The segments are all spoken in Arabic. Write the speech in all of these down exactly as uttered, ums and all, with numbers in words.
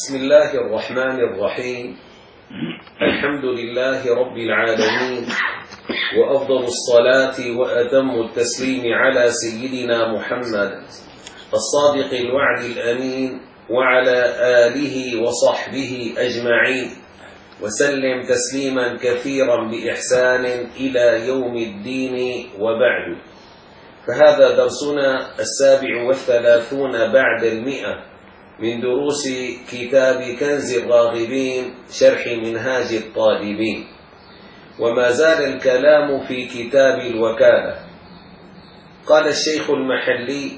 بسم الله الرحمن الرحيم. الحمد لله رب العالمين، وأفضل الصلاة وأتم التسليم على سيدنا محمد الصادق الوعد الأمين وعلى آله وصحبه أجمعين، وسلم تسليما كثيرا بإحسان إلى يوم الدين. وبعد، فهذا درسنا السابع والثلاثون بعد المئة من دروس كتاب كنز الراغبين شرح منهاج الطالبين، وما زال الكلام في كتاب الوكالة. قال الشيخ المحلي: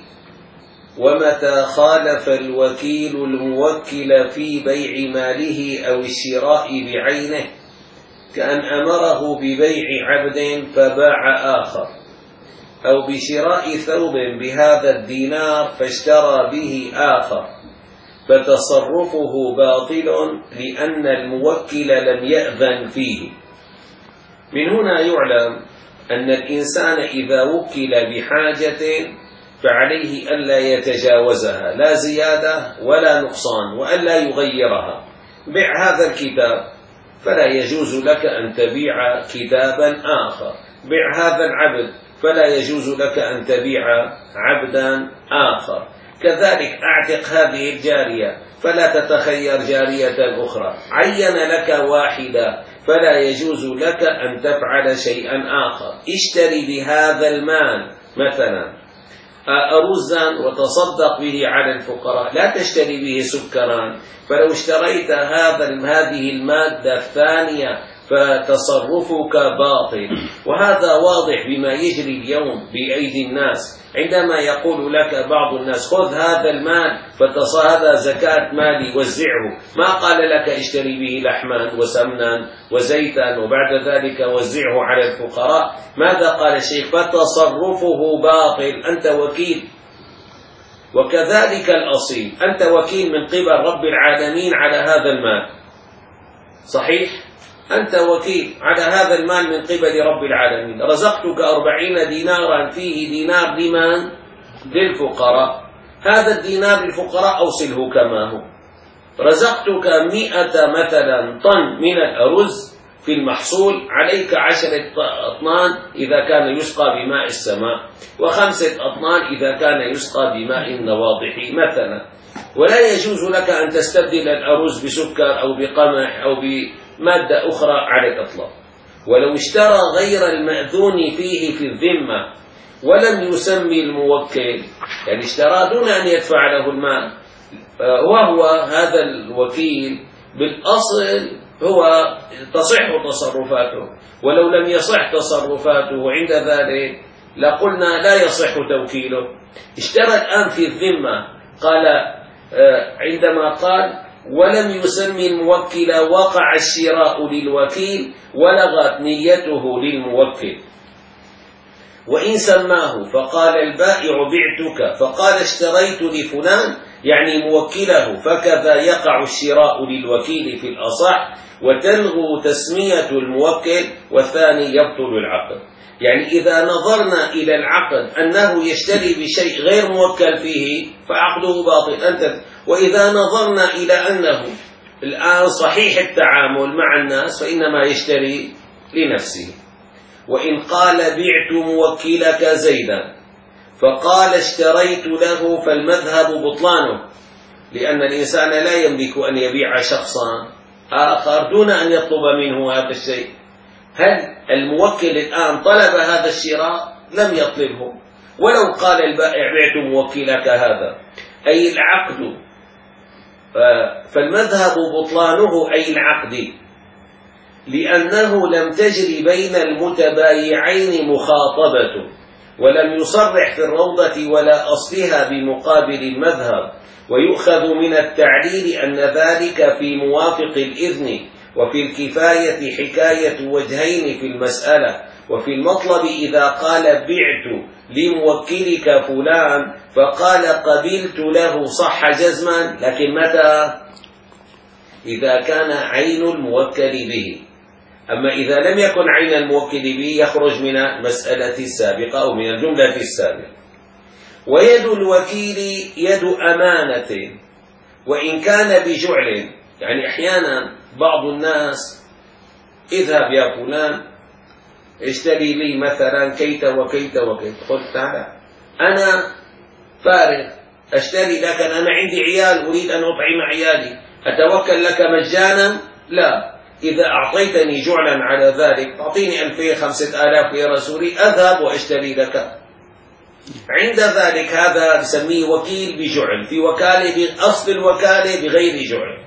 ومتى خالف الوكيل الموكل في بيع ماله أو الشراء بعينه، كأن أمره ببيع عبد فباع آخر، أو بشراء ثوب بهذا الدينار فاشترى به آخر، فتصرفه باطل لأن الموكل لم يأذن فيه. من هنا يعلم أن الإنسان إذا وكل بحاجة فعليه ألا يتجاوزها، لا زيادة ولا نقصان، وألا يغيرها. بع هذا الكتاب فلا يجوز لك أن تبيع كتابا آخر، بع هذا العبد فلا يجوز لك أن تبيع عبدا آخر، كذلك أعتق هذه الجارية فلا تتخير جارية أخرى، عين لك واحدة فلا يجوز لك أن تفعل شيئا آخر. اشتري بهذا المال مثلا أرزا وتصدق به على الفقراء، لا تشتري به سكرا، فلو اشتريت هذا هذه المادة الثانية فتصرفك باطل. وهذا واضح بما يجري اليوم بأيدي الناس، عندما يقول لك بعض الناس: خذ هذا المال فهذا زكاة مالي وزعه، ما قال لك اشتري به لحما وسمنا وزيتا وبعد ذلك وزعه على الفقراء. ماذا قال الشيخ؟ فتصرفه باطل، أنت وكيل. وكذلك الأصيل، أنت وكيل من قبل رب العالمين على هذا المال، صحيح؟ أنت وكيل على هذا المال من قبل رب العالمين. رزقتك أربعين دينارا، فيه دينار لمن؟ للفقراء، هذا الدينار للفقراء أوصله كما هو. رزقتك مئة مثلا طن من الأرز في المحصول، عليك عشرة أطنان إذا كان يسقى بماء السماء، وخمسة أطنان إذا كان يسقى بماء النواضح مثلا. ولا يجوز لك أن تستبدل الأرز بسكر أو بقمح أو بمادة أخرى على الإطلاق. ولو اشترى غير المأذون فيه في الذمة ولم يسمي الموكل، يعني اشترى دون أن يدفع له المال، وهو هذا الوكيل بالأصل هو تصح تصرفاته، ولو لم يصح تصرفاته عند ذلك لقلنا لا يصح توكيله. اشترى الآن في الذمة، قال عندما قال ولم يسمي الموكل وقع الشراء للوكيل ولغت نيته للموكل. وإن سماه فقال البائع بعتك فقال اشتريت لفلان يعني موكله، فكذا يقع الشراء للوكيل في الأصح، وتلغو تسمية الموكل، والثاني يبطل العقد. يعني إذا نظرنا إلى العقد أنه يشتري بشيء غير موكل فيه فعقده باطل أنت. وإذا نظرنا إلى أنه الآن صحيح التعامل مع الناس فإنما يشتري لنفسه. وإن قال بعت موكلك زيدا فقال اشتريت له، فالمذهب بطلانه، لأن الإنسان لا يملك أن يبيع شخصا آخر دون أن يطلب منه هذا الشيء. هل الموكل الآن طلب هذا الشراء؟ لم يطلبه. ولو قال البائع بعت موكلك هذا أي العقد، فالمذهب بطلانه أي العقد، لأنه لم تجري بين المتبايعين مخاطبة، ولم يصرح في الروضة ولا أصلها بمقابل المذهب. ويؤخذ من التعليل أن ذلك في موافق الإذن، وفي الكفاية حكاية وجهين في المسألة. وفي المطلب إذا قال بعت لموكلك فلان فقال قبلت له صح جزما، لكن متى؟ إذا كان عين الموكل به. أما إذا لم يكن عين الموكل به يخرج من المسألة السابقة أو من الجملة السابقة. ويد الوكيل يد أمانة، وإن كان بجعل، يعني أحيانا بعض الناس اذهب يا فلان اشتري لي مثلا كيت وكيت وكيت، قلت تعالى أنا فارغ أشتري، لكن أنا عندي عيال أريد أن أطعم عيالي، أتوكل لك مجانا؟ لا، إذا أعطيتني جعلا على ذلك تعطيني ألفين خمسة آلاف يا رسولي أذهب وأشتري لك. عند ذلك هذا نسميه وكيل بجعل، في وكالة بأصل الوكالة بغير جعل.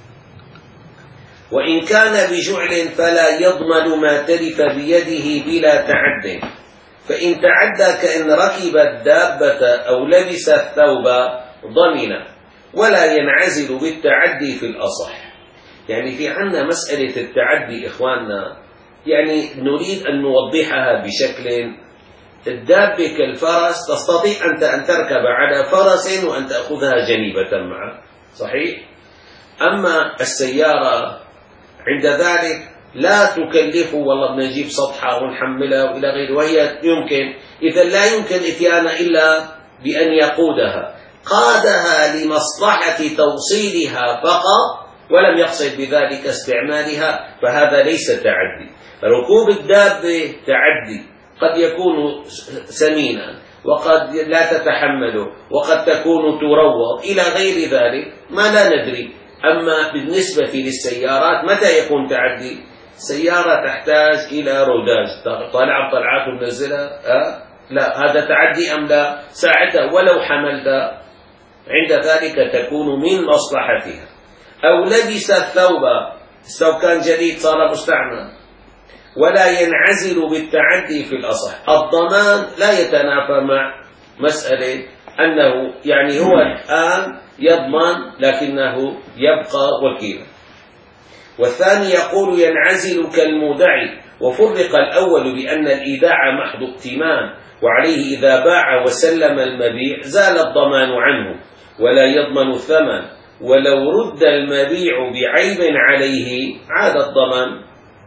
وإن كان بجعل فلا يضمن ما تلف بيده بلا تعد، فإن تعدى كأن ركب الدابة أو لبس الثوب ضمن، ولا ينعزل بالتعدي في الأصح. يعني في عنا مسألة التعدي إخواننا، يعني نريد أن نوضحها بشكل. الدابة كالفرس، تستطيع أنت أن تركب على فرس وأن تأخذها جنيبة معك، صحيح؟ أما السيارة عند ذلك لا تكلفه والله بنجيب سطحة ونحملها وإلى غيره، وهي يمكن إذا لا يمكن إتيانها إلا بأن يقودها، قادها لمصلحة توصيلها فقط ولم يقصد بذلك استعمالها، فهذا ليس تعدي. ركوب الدابة تعدي، قد يكون سمينا وقد لا تتحمله وقد تكون تروض إلى غير ذلك ما لا ندري. أما بالنسبة للسيارات متى يكون تعدي؟ سيارة تحتاج إلى روداج، طلع طلعات ونزلها، أه؟ لا، هذا تعدي أم لا؟ ساعتها ولو حملت عند ذلك تكون من مصلحتها. أو لبس الثوب، الثوب كان جديد صار مستعمل، ولا ينعزل بالتعدي في الأصح. الضمان لا يتنافى مع مسألة أنه يعني هو الآن يضمن لكنه يبقى وكيلا. والثاني يقول ينعزل كالمودع، وفرق الأول بأن الإيداع محض ائتمان، وعليه إذا باع وسلم المبيع زال الضمان عنه ولا يضمن الثمن، ولو رد المبيع بعيب عليه عاد الضمان.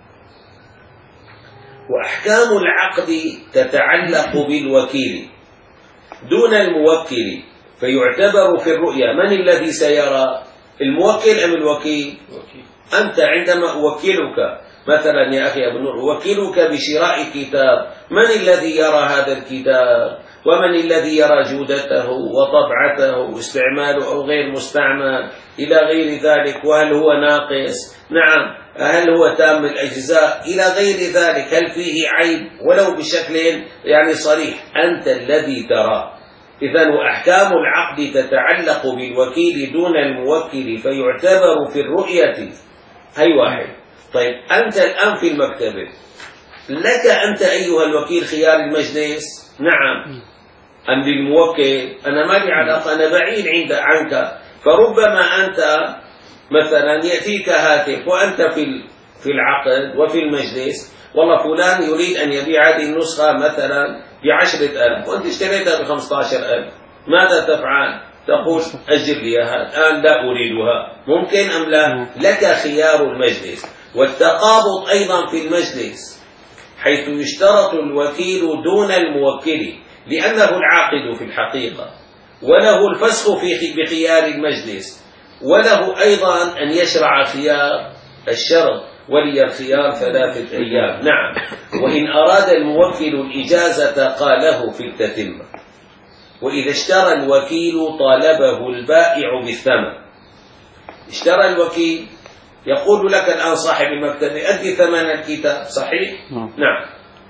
وأحكام العقد تتعلق بالوكيل دون الموكل، فيعتبر في الرؤيا من الذي سيرى، الموكل أم الوكيل؟ أنت عندما أوكلك مثلا يا أخي أبو نور، أوكلك بشراء كتاب، من الذي يرى هذا الكتاب؟ ومن الذي يرى جودته وطبعته واستعماله أو غير مستعمل إلى غير ذلك؟ وهل هو ناقص؟ نعم. هل هو تام الأجزاء إلى غير ذلك؟ هل فيه عيب ولو بشكل يعني صريح؟ أنت الذي ترى. إذن وأحكام العقد تتعلق بالوكيل دون الموكل، فيعتبر في الرؤية. هي واحد. طيب أنت الآن في المكتبة، لك أنت أيها الوكيل خيار المجلس؟ نعم. أم للموكل؟ أنا ما لي علاقة، أنا بعيد عند عنك. فربما أنت مثلا يأتيك هاتف وأنت في في العقد وفي المجلس، والله فلان يريد أن يبيع هذه النسخة مثلا بعشرة ألف وأنت اشتريتها بخمسة عشر ألف، ماذا تفعل؟ تقول أجل لي الآن لا أريدها، ممكن أم لا؟ لك خيار المجلس. والتقابض أيضا في المجلس، حيث يشترط الوكيل دون الموكل لأنه العاقد في الحقيقة، وله الفسخ في بخيار المجلس، وله أيضا أن يشرع خيار الشرط، ولي الخيار ثلاثة أيام. نعم. وإن أراد الموكل الإجازة قاله في التتمة. وإذا اشترى الوكيل طالبه البائع بالثمن. اشترى الوكيل، يقول لك الآن صاحب المكتبة أدي ثمن الكتاب، صحيح؟ نعم.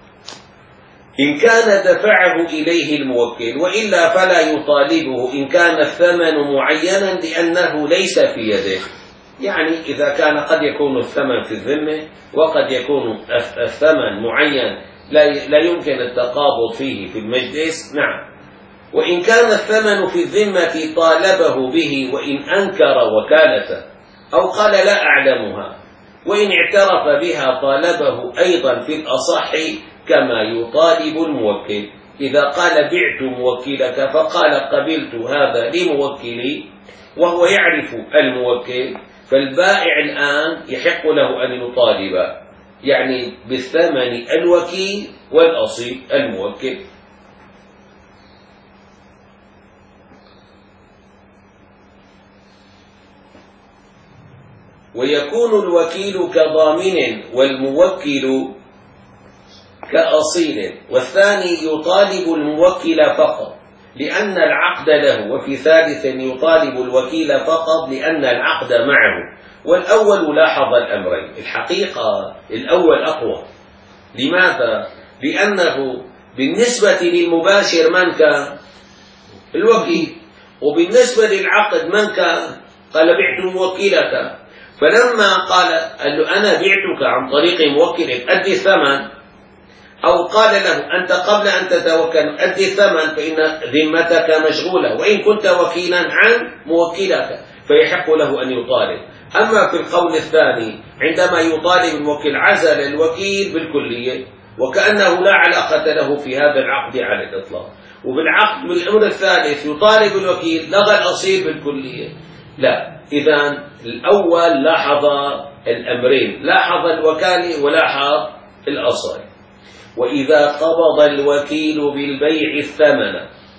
إن كان دفعه إليه الموكل، وإلا فلا يطالبه إن كان الثمن معينا لأنه ليس في يده. يعني إذا كان قد يكون الثمن في الذمة وقد يكون الثمن معين لا يمكن التقابض فيه في المجلس. نعم. وإن كان الثمن في الذمة طالبه به وإن أنكر وكالته أو قال لا أعلمها، وإن اعترف بها طالبه أيضا في الأصح كما يطالب الموكل. إذا قال بعت موكلك فقال قبلت هذا لموكلي وهو يعرف الموكل، فالبائع الآن يحق له أن يطالب يعني بالثمن الوكيل والأصيل الموكل. ويكون الوكيل كضامن والموكل كأصيل، والثاني يطالب الموكل فقط لأن العقد له، وفي ثالث يطالب الوكيل فقط لأن العقد معه. والأول لاحظ الأمرين. الحقيقة الأول أقوى. لماذا؟ لأنه بالنسبة للمباشر من كان؟ الوكيل. وبالنسبة للعقد من كان؟ قال بعت موكلك. فلما قال, قال له أنا بعتك عن طريق موكلك أدي الثمن، أو قال له أنت قبل أن تتوكل أدي الثمن فإن ذمتك مشغولة وإن كنت وكيلا عن موكلك، فيحق له أن يطالب. أما في القول الثاني عندما يطالب الموكل عزل الوكيل بالكلية وكأنه لا علاقة له في هذا العقد على الإطلاق. وبالعقد بالأمر الثالث يطالب الوكيل لغى الأصيل بالكلية. لا، إذن الأول لاحظ الأمرين، لاحظ الوكالة ولاحظ الأصل. وإذا قبض الوكيل بالبيع الثمن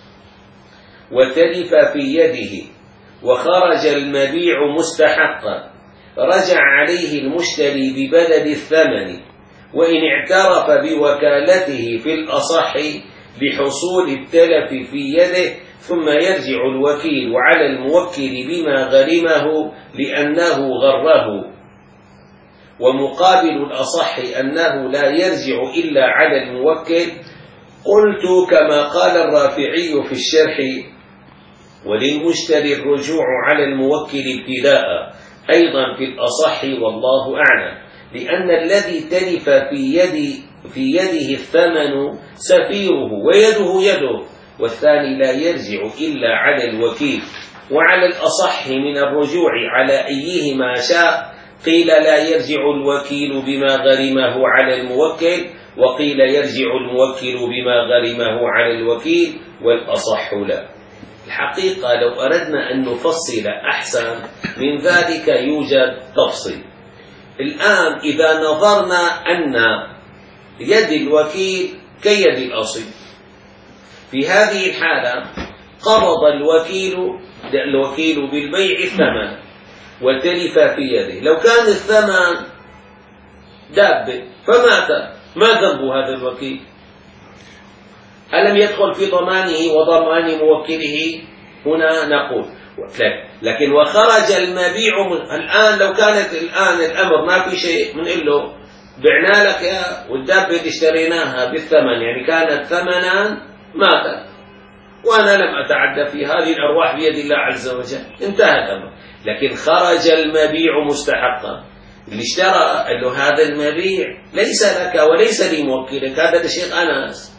وتلف في يده وخرج المبيع مستحقا رجع عليه المشتري ببدل الثمن، وإن اعترف بوكالته في الأصح بحصول التلف في يده ثم يرجع الوكيل على الموكل بما غرمه لأنه غره. ومقابل الأصح أنه لا يرجع إلا على الموكل. قلت كما قال الرافعي في الشرح: وللمشتري الرجوع على الموكل ابتداء أيضا في الأصح والله أعلم، لأن الذي تلف في يد في يده الثمن سفيره ويده يده، والثاني لا يرجع إلا على الوكيل. وعلى الأصح من الرجوع على أيهما شاء قيل لا يرجع الوكيل بما غرمه على الموكل، وقيل يرجع الموكل بما غرمه على الوكيل، والأصح لا. الحقيقة لو أردنا أن نفصل أحسن من ذلك يوجد تفصيل. الآن إذا نظرنا أن يد الوكيل كيد الأصيل، في هذه الحالة قبض الوكيل الوكيل بالبيع الثمن وتلف في يده. لو كان الثمن دابة فمات، ما ذنب هذا الوكيل؟ ألم يدخل في ضمانه وضمان موكله؟ هنا نقول لكن وخرج المبيع. الآن لو كانت الآن الأمر ما في شيء بنقول له بعنا لك يا والدابة اللي اشتريناها بالثمن، يعني كانت ثمنا ماتت وأنا لم أتعدى في هذه الأرواح بيد الله عز وجل، انتهى الأمر. لكن خرج المبيع مستحقا، اللي اشترى قال له هذا المبيع ليس لك وليس لموكلك، هذا لشيخ أنس،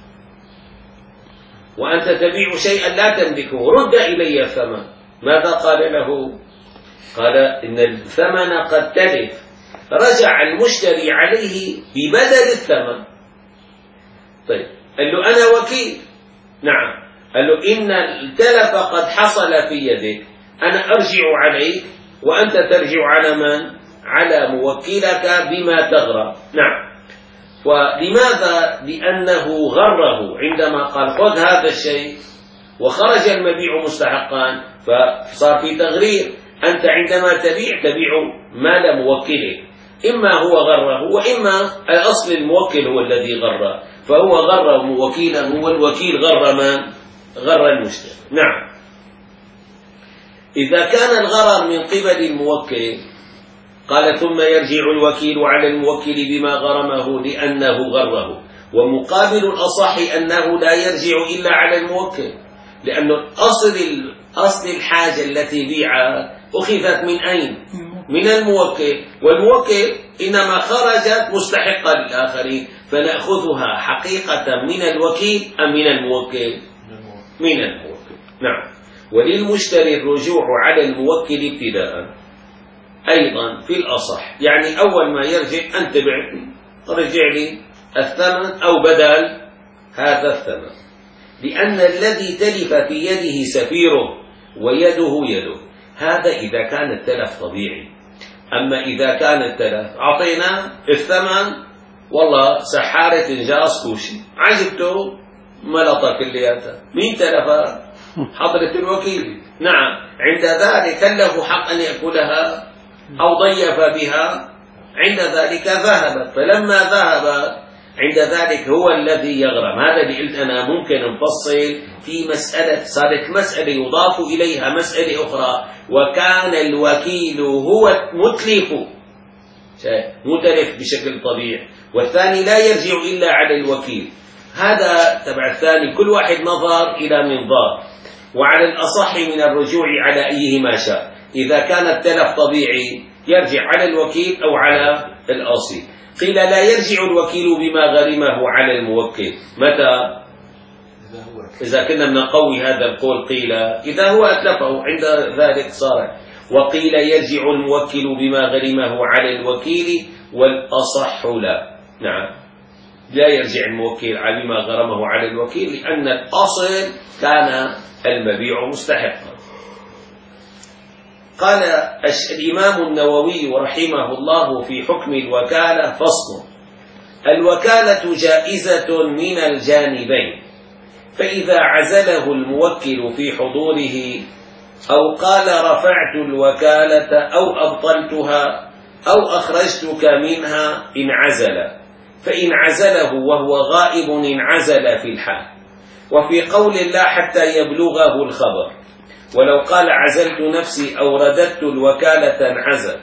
وأنت تبيع شيئا لا تملكه، رد إلي الثمن. ماذا قال له؟ قال إن الثمن قد تلف. رجع المشتري عليه ببدل الثمن. طيب قال له أنا وكيل. نعم. قال له إن التلف قد حصل في يدك، أنا أرجع عليك وأنت ترجع على من؟ على موكلك بما تغرى. نعم. ولماذا؟ لأنه غره عندما قال خذ هذا الشيء وخرج المبيع مستحقا، فصار في تغرير. أنت عندما تبيع تبيع مال موكلك، إما هو غره وإما الأصل الموكل هو الذي غره، فهو غر وكيله والوكيل غر من؟ غر المشتري. نعم. إذا كان الغرر من قبل الموكل قال ثم يرجع الوكيل على الموكل بما غرمه لأنه غره. ومقابل الأصح أنه لا يرجع إلا على الموكل، لأن أصل أصل الحاجة التي بيعها أخذت من أين؟ من الموكل، والموكل إنما خرجت مستحقة للآخرين، فنأخذها حقيقة من الوكيل أم من الموكل؟ من الموكل. نعم. وللمشتري الرجوع على الموكل ابتداء أيضا في الأصح، يعني أول ما يرجع أنت بعتني رجع لي الثمن أو بدل هذا الثمن، لأن الذي تلف في يده سفيره ويده يده. هذا إذا كان التلف طبيعي. أما إذا كان التلف أعطينا الثمن والله سحارة إنجاز كوشي عجبته ملطة كلياتها، مين تلفها؟ حضرة الوكيل. نعم. عند ذلك له حق أن يأكلها أو ضيف بها عند ذلك ذهبت، فلما ذهب عند ذلك هو الذي يغرم. هذا اللي قلت أنا ممكن نفصل في مسألة، صارت مسألة يضاف إليها مسألة أخرى، وكان الوكيل هو متلف متلف بشكل طبيعي، والثاني لا يرجع إلا على الوكيل. هذا تبع الثاني كل واحد نظر إلى منظار، وعلى الأصح من الرجوع على أيهما شاء. إذا كان التلف طبيعي يرجع على الوكيل أو على الأصيل. قيل لا يرجع الوكيل بما غرمه على الموكل. متى؟ إذا كنا بنقوي هذا القول قيل إذا هو أتلفه عند ذلك صار، وقيل يرجع الموكل بما غرمه على الوكيل، والأصح لا. نعم، لا يرجع الموكل على بما غرمه على الوكيل، لأن الأصل كان المبيع مستحقا. قال الإمام النووي رحمه الله في حكم الوكالة: فصل: الوكالة جائزة من الجانبين، فإذا عزله الموكل في حضوره أو قال رفعت الوكالة أو أبطلتها أو أخرجتك منها انعزل، فإن عزله وهو غائب انعزل في الحال. وفي قول الله حتى يبلغه الخبر، ولو قال عزلت نفسي أو رددت الوكالة انعزل.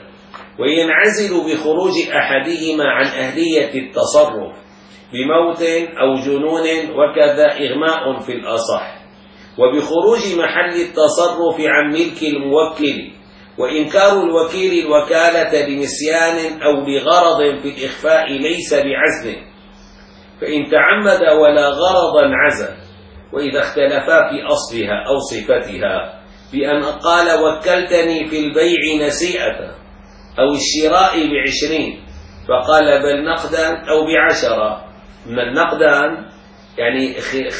وينعزل بخروج أحدهما عن أهلية التصرف بموت أو جنون، وكذا إغماء في الأصح، وبخروج محل التصرف عن ملك الموكل، وإنكار الوكيل الوكالة لنسيان أو لغرض في الإخفاء ليس بعزل، فإن تعمد ولا غرضا عزل. وإذا اختلفا في أصلها أو صفتها بأن قال وكلتني في البيع نسيئة أو الشراء بعشرين، فقال بل نقدا أو بعشرة، من نقدا يعني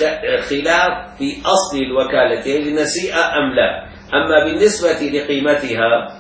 خلاف في أصل الوكالة نسيئة أم لا. أما بالنسبة لقيمتها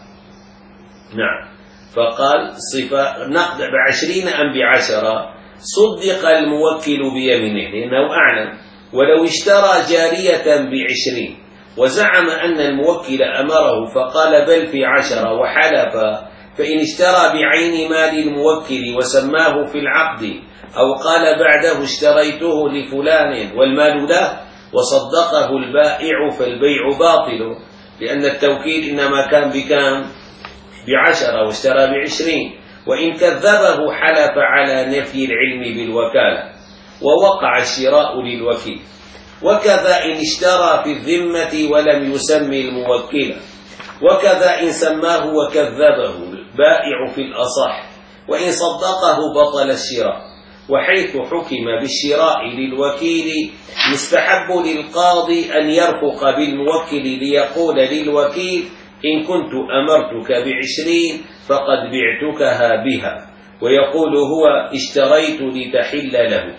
نعم، فقال صفة نقد بعشرين أم بعشرة، صدق الموكل بيمينه لأنه أعلم. ولو اشترى جارية بعشرين وزعم أن الموكل أمره فقال بل في عشرة وحلف، فإن اشترى بعين مال الموكل وسماه في العقد أو قال بعده اشتريته لفلان والمال له وصدقه البائع فالبيع باطل، لأن التوكيل إنما كان بكام؟ بعشرة واشترى بعشرين. وإن كذبه حلف على نفي العلم بالوكالة ووقع الشراء للوكيل. وكذا إن اشترى في الذمة ولم يسمي الموكل، وكذا إن سماه وكذبه البائع في الأصح، وإن صدقه بطل الشراء. وحيث حكم بالشراء للوكيل يستحب للقاضي أن يرفق بالموكل ليقول للوكيل إن كنت أمرتك بعشرين فقد بعتكها بها، ويقول هو اشتريت لتحل له.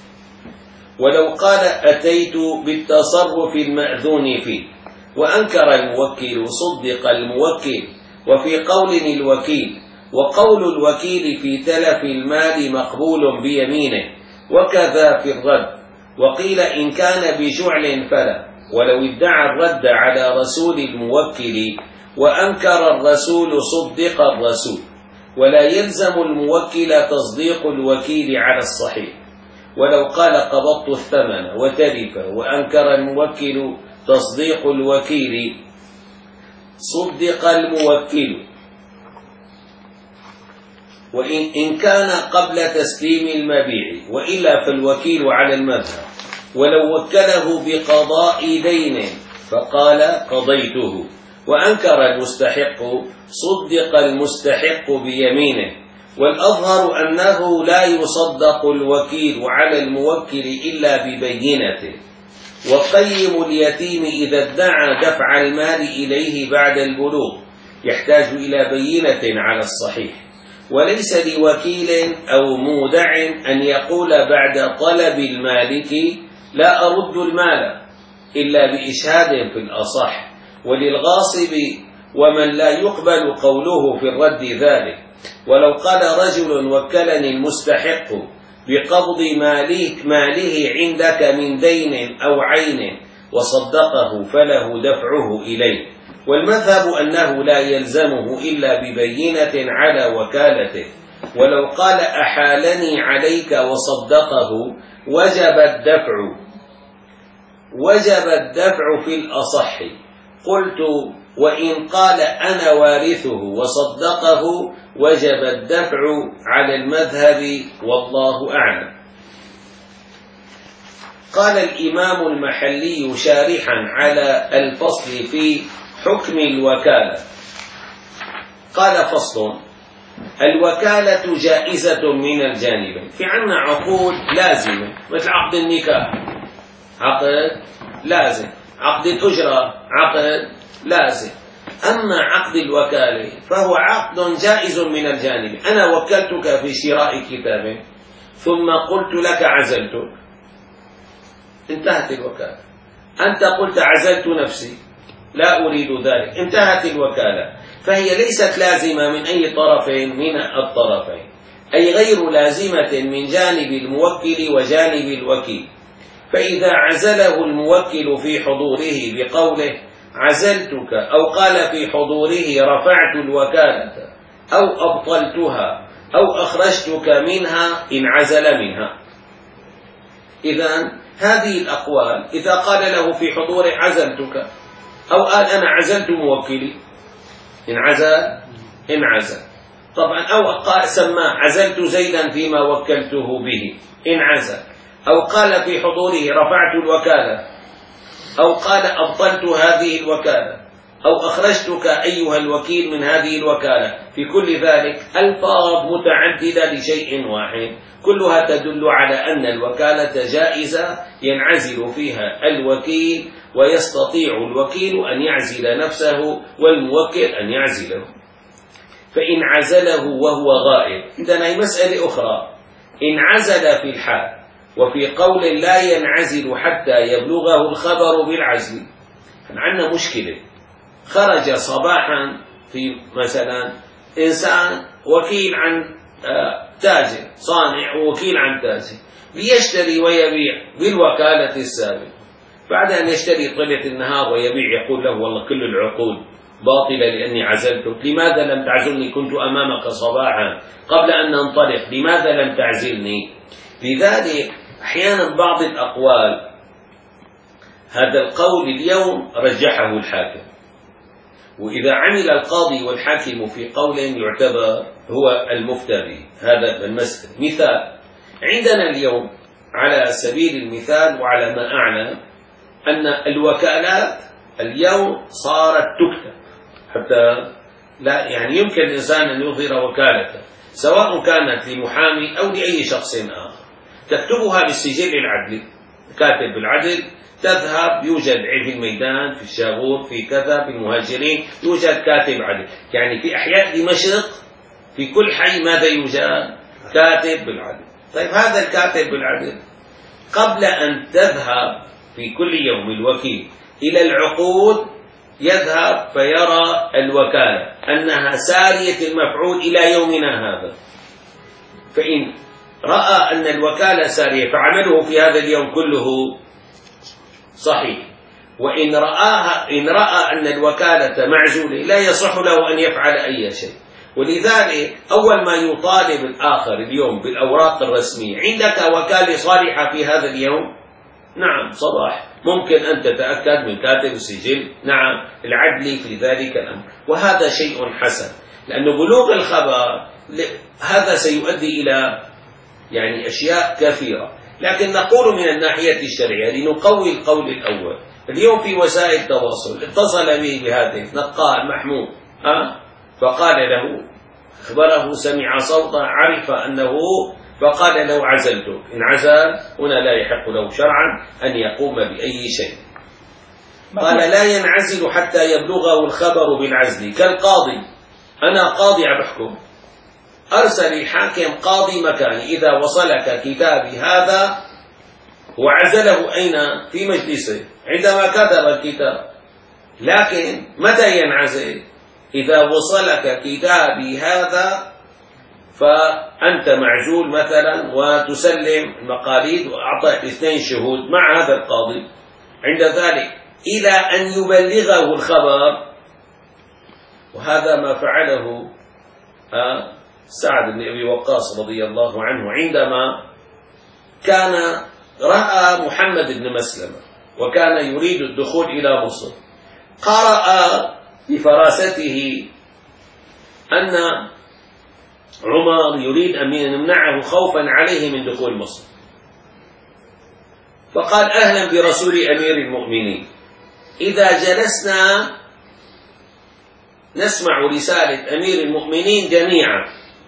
ولو قال أتيت بالتصرف المأذون فيه وأنكر الموكل صدق الموكل. وفي قول الوكيل وقول الوكيل في تلف المال مقبول بيمينه، وكذا في الرد. وقيل إن كان بجعل فلا، ولو ادعى الرد على رسول الموكل وأنكر الرسول صدق الرسول، ولا يلزم الموكل تصديق الوكيل على الصحيح. ولو قال قبضت الثمن وتلف وأنكر الموكل تصديق الوكيل صدق الموكل، وإن كان قبل تسليم المبيع، وإلا فالوكيل على المذهب. ولو وكله بقضاء دين فقال قضيته وأنكر المستحق صدق المستحق بيمينه. والأظهر أنه لا يصدق الوكيل على الموكل إلا ببينته. وقيم اليتيم إذا ادعى دفع المال إليه بعد البلوغ يحتاج إلى بينة على الصحيح، وليس لوكيل أو مودع أن يقول بعد طلب المالك لا أرد المال إلا بإشهاد في الأصح. وللغاصب ومن لا يقبل قوله في الرد ذلك. ولو قال رجل وكلني المستحق بقبض مالك ماله عندك من دين أو عين وصدقه فله دفعه إليه، والمذهب أنه لا يلزمه إلا ببينة على وكالته، ولو قال أحالني عليك وصدقه وجب الدفع وجب الدفع في الأصح. قلت وإن قال أنا وارثه وصدقه وجب الدفع على المذهب والله أعلم. قال الإمام المحلي شارحا على الفصل في حكم الوكالة، قال فصل: الوكالة جائزة من الجانبين. في عنا عقود لازمة مثل عقد النكاح، عقد لازم، عقد الأجرة عقد لازم. أما عقد الوكالة فهو عقد جائز من الجانب. أنا وكلتك في شراء كتاب ثم قلت لك عزلتك، انتهت الوكالة. أنت قلت عزلت نفسي، لا أريد ذلك، انتهت الوكالة. فهي ليست لازمة من أي طرف من الطرفين، أي غير لازمة من جانب الموكل وجانب الوكيل. فإذا عزله الموكل في حضوره بقوله عزلتك، أو قال في حضوره رفعت الوكالة، أو أبطلتها، أو أخرجتك منها، انعزل منها. إذن هذه الأقوال إذا قال له في حضوره عزلتك، أو قال أنا عزلت موكلي، انعزل انعزل طبعا. أو قال سماه عزلت زيدا فيما وكلته به، انعزل. أو قال في حضوره رفعت الوكالة، أو قال أبطلت هذه الوكالة، أو أخرجتك أيها الوكيل من هذه الوكالة. في كل ذلك ألفاظ متعددة لشيء واحد، كلها تدل على أن الوكالة جائزة ينعزل فيها الوكيل، ويستطيع الوكيل أن يعزل نفسه والموكل أن يعزله. فإن عزله وهو غائب، إذن هي مسألة أخرى. إن عزل في الحال، وفي قول لا ينعزل حتى يبلغه الخبر بالعزل. عندنا مشكلة، خرج صباحا في مثلا إنسان وكيل عن تاجر، صانع ووكيل عن تاجر، ليشتري ويبيع بالوكالة السابقة. بعد أن يشتري طيلة النهار ويبيع يقول له والله كل العقود باطلة لأني عزلتك، لماذا لم تعزلني؟ كنت أمامك صباحا قبل أن ننطلق، لماذا لم تعزلني؟ لذلك أحيانا بعض الأقوال، هذا القول اليوم رجحه الحاكم، وإذا عمل القاضي والحاكم في قول يعتبر هو المفتى به هذا المسألة. مثال عندنا اليوم على سبيل المثال وعلى ما أعلم أن الوكالات اليوم صارت تكتب، حتى لا يعني يمكن الإنسان أن يظهر وكالته سواء كانت لمحامي أو لأي شخص آخر، تكتبها بالسجل العدلي، كاتب بالعدل، تذهب يوجد في الميدان، في الشاغور، في كذا، في المهاجرين يوجد كاتب عدل. يعني في أحياء دمشق في كل حي ماذا يوجد؟ كاتب بالعدل. طيب هذا الكاتب بالعدل قبل أن تذهب في كل يوم الوكيل إلى العقود يذهب فيرى الوكالة أنها سارية المفعول إلى يومنا هذا، فإن رأى أن الوكالة سارية فعمله في هذا اليوم كله صحيح، وإن رآها إن رأى أن الوكالة معزولة لا يصح له أن يفعل أي شيء. ولذلك أول ما يطالب الآخر اليوم بالأوراق الرسمية، عندك وكالة صالحة في هذا اليوم؟ نعم صباح، ممكن أن تتأكد من كاتب السجل، نعم العدلي في ذلك الأمر، وهذا شيء حسن، لأن بلوغ الخبر هذا سيؤدي إلى يعني أشياء كثيرة. لكن نقول من الناحية الشرعية لنقوي القول الأول، اليوم في وسائل التواصل اتصل به بهاتف نقال محمود أه؟ فقال له، أخبره، سمع صوته، عرف أنه، فقال له عزلتك، انعزل، هنا لا يحق له شرعا أن يقوم بأي شيء. قال لا ينعزل حتى يبلغه الخبر بالعزل، كالقاضي، أنا قاضي عم بحكم، أرسل الحاكم قاضي مكاني، إذا وصلك كتابي هذا، وعزله أين؟ في مجلسه عندما كتب الكتاب. لكن متى ينعزل؟ إذا وصلك كتابي هذا فأنت معزول مثلا، وتسلم المقاليد وأعطيت اثنين شهود مع هذا القاضي، عند ذلك إلى أن يبلغه الخبر وهذا ما فعله سعد بن أبي وقاص رضي الله عنه عندما كان رأى محمد بن مسلمة وكان يريد الدخول إلى مصر، قرأ بفراسته أن عمر يريد أن يمنعه خوفا عليه من دخول مصر، فقال أهلا برسول أمير المؤمنين، إذا جلسنا نسمع رسالة أمير المؤمنين جميعا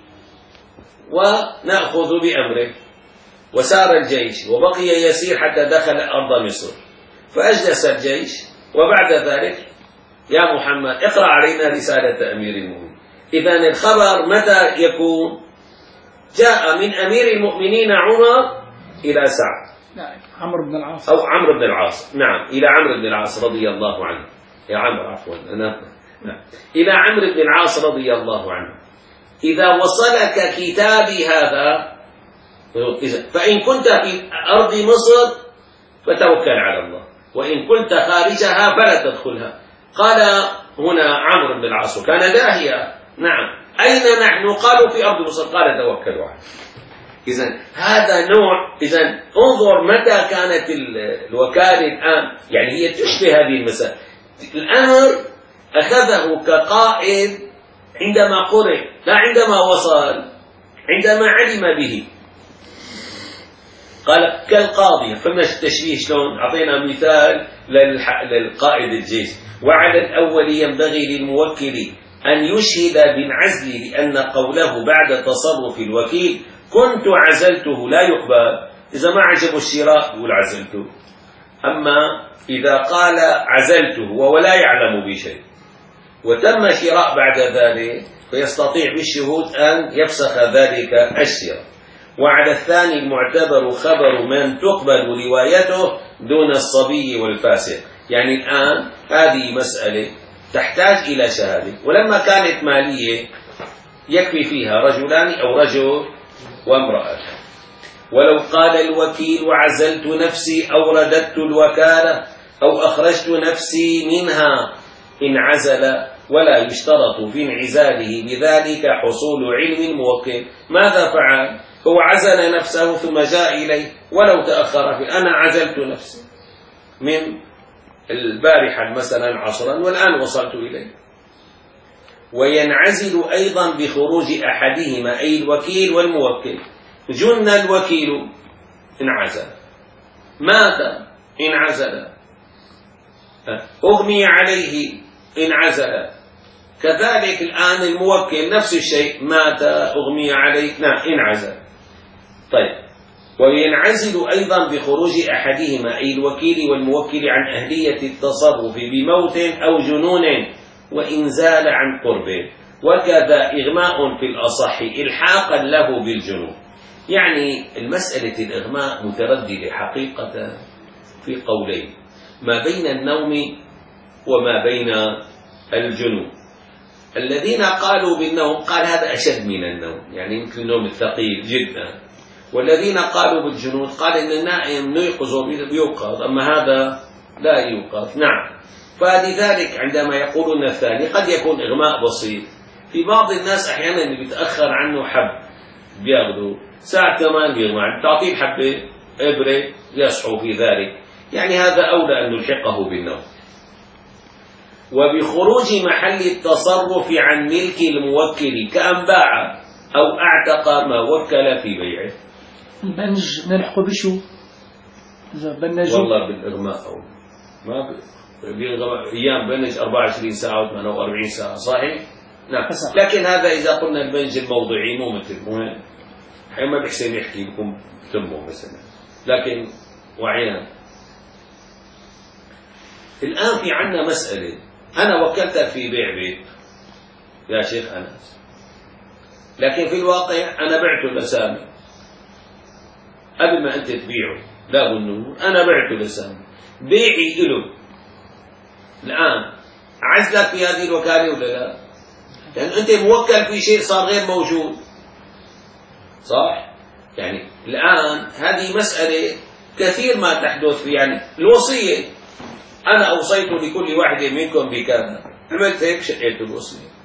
ونأخذ بأمره. وسار الجيش وبقي يسير حتى دخل أرض مصر، فأجلس الجيش، وبعد ذلك يا محمد اقرأ علينا رسالة أمير المؤمنين. إذن الخبر متى يكون؟ جاء من أمير المؤمنين عمر إلى سعد، نعم عمرو بن العاص أو عمرو بن العاص، نعم إلى عمرو بن العاص رضي الله عنه، يا عمرو عفوا أنا نعم. إلى عمرو بن العاص رضي الله عنه، إذا وصلك كتابي هذا فإن كنت في أرض مصر فتوكل على الله، وإن كنت خارجها فلا تدخلها. قال هنا عمرو بن العاص كان داهية، نعم أين نحن؟ قالوا في أرض مصر، قال توكلوا عليه. إذن هذا نوع، إذن انظر متى كانت الوكالة الآن، يعني هي تشبه هذه المسألة. الأمر أخذه كقائد عندما قرئ، لا عندما وصل، عندما علم به. قال كالقاضي، فما التشبيه شلون؟ أعطينا مثال للقائد الجيش. وعلى الأول ينبغي للموكل أن يشهد بالعزل، لأن قوله بعد تصرف الوكيل كنت عزلته لا يقبل. إذا ما عجبه الشراء يقول عزلته، أما إذا قال عزلته وهو لا يعلم بشيء وتم شراء بعد ذلك فيستطيع بالشهود أن يفسخ ذلك الشراء. وعلى الثاني المعتبر خبر من تقبل روايته دون الصبي والفاسق. يعني الآن هذه مسألة تحتاج إلى شهادة، ولما كانت مالية يكفي فيها رجلان أو رجل وامرأة. ولو قال الوكيل وعزلت نفسي أو رددت الوكالة أو أخرجت نفسي منها انعزل، ولا يشترط في انعزاله بذلك حصول علم الموكل. ماذا فعل؟ هو عزل نفسه ثم جاء إليه ولو تأخر في أنا عزلت نفسي من البارحة مثلا عصرا والآن وصلت إليه. وينعزل أيضا بخروج أحدهما، أي الوكيل والموكل. جن الوكيل انعزل، مات انعزل، أغمي عليه انعزل، كذلك الآن الموكل نفس الشيء، مات أغمي عليه انعزل. طيب، وينعزل أيضا بخروج أحدهما، أي الوكيل والموكل، عن أهلية التصرف بموت أو جنون وإنزال عن قربه، وكذا إغماء في الأصح إلحاقا له بالجنون. يعني المسألة الإغماء مترددة حقيقة في قولين، ما بين النوم وما بين الجنون. الذين قالوا بالنوم قال هذا أشد من النوم، يعني مثل النوم الثقيل جدا. والذين قالوا بالجنون قال إن النائم يوقظ ويوقظ، أما هذا لا يوقظ. نعم، فلذلك عندما يقولون الثاني قد يكون إغماء بسيط. في بعض الناس أحيانا اللي بيتأخر عنه حب بياخذوا ساعة كمان بيغمى، تعطيه حبة إبرة يصحو في ذلك، يعني هذا أولى أن نلحقه بالنوم. وبخروج محل التصرف عن ملك الموكل، كأن باع أو أعتق ما وكل في بيعه. البنج نلحقه بشو؟ إذا بنج والله بالإغماء أو ما بيغمى أيام بنج أربعة وعشرين ساعة وثمانية وأربعين ساعة، صحيح؟ نعم. لكن هذا إذا قلنا البنج الموضعي مو مثل مهم، حين ما بيحسن يحكي لكم تمه مثلا، لكن وعيان. الآن في عنا مسألة، أنا وكلتك في بيع بيت يا شيخ أنس، لكن في الواقع أنا بعته لسامي قبل ما أنت تبيعه، لا ظنون أنا بعته لسامي، بيعي إله الآن عزلك في هذه الوكالة ولا لا؟ لأن أنت موكل في شيء صار غير موجود، صح؟ يعني الآن هذه مسألة كثير ما تحدث في، يعني الوصية أنا أوصيت لكل واحد منكم بكذا، عملت هيك شقيت الوصية،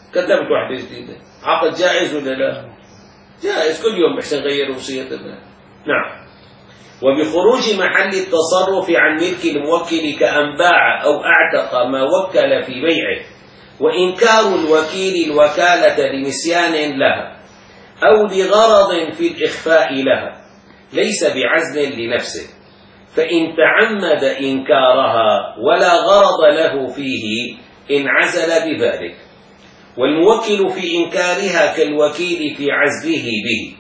كتبت واحدة جديدة، عقد جائز ولا لا؟ جائز، كل يوم بحسن غير وصية الله. نعم. وبخروج محل التصرف عن ملك الموكل كأن باع أو أعتق ما وكل في بيعه، وإنكار الوكيل الوكالة لنسيان لها أو لغرض في الإخفاء لها ليس بعزل لنفسه، فإن تعمد إنكارها ولا غرض له فيه انعزل بذلك، والموكل في إنكارها كالوكيل في عزله به.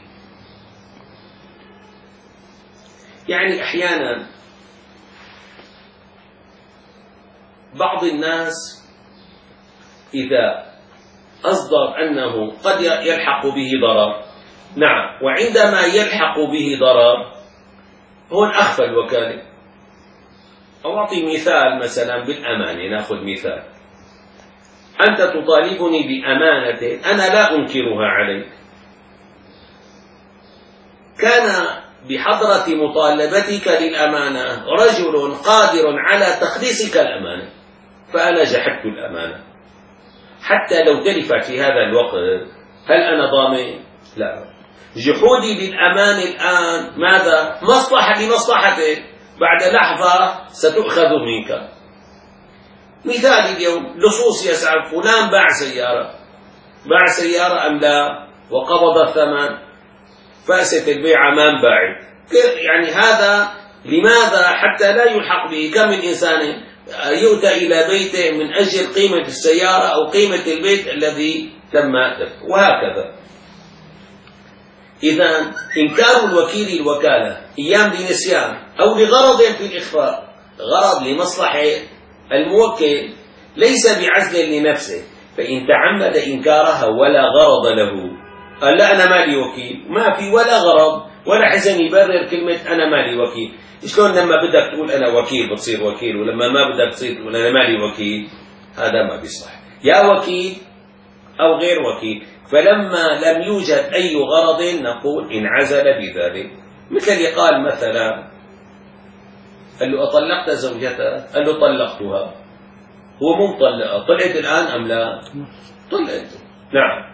يعني أحيانا بعض الناس إذا أصدر أنه قد يلحق به ضرر، نعم، وعندما يلحق به ضرر هون أخفى الوكالة. أعطي مثال مثلا بالأمانة، نأخذ مثال. أنت تطالبني بأمانة أنا لا أنكرها عليك، كان بحضرة مطالبتك للأمانة رجل قادر على تخليصك الأمانة، فأنا جحدت الأمانة، حتى لو تلفت في هذا الوقت هل أنا ضامن؟ لا. جحودي للأمان الآن ماذا؟ مصلحة لمصلحتك، بعد لحظة ستؤخذ منك. مثال اليوم، لصوص يسأل فلان باع سيارة، باع سيارة أم لا؟ وقبض الثمن، فأست البيعة ما انباعت، يعني هذا لماذا؟ حتى لا يلحق به. كم من إنسان يؤتى إلى بيته من أجل قيمة السيارة أو قيمة البيت الذي تم، وهكذا. إذا إنكار الوكيل الوكالة أيام بنسيان أو لغرض في الإخفاء، غرض لمصلحة الموكل ليس بعزل لنفسه، فإن تعمد إنكارها ولا غرض له، قال لا أنا مالي وكيل، ما في ولا غرض ولا حزن يبرر كلمة أنا مالي وكيل. شلون لما بدك تقول أنا وكيل بتصير وكيل، ولما ما بدك تصير تقول أنا مالي وكيل؟ هذا ما بيصح، يا وكيل أو غير وكيل. فلما لم يوجد أي غرض نقول انعزل بذلك. مثل اللي قال مثلا قال له أطلقت زوجتك؟ قال له طلقتها، هو مو مطلقة، طلعت الآن أم لا؟ طلعت، نعم.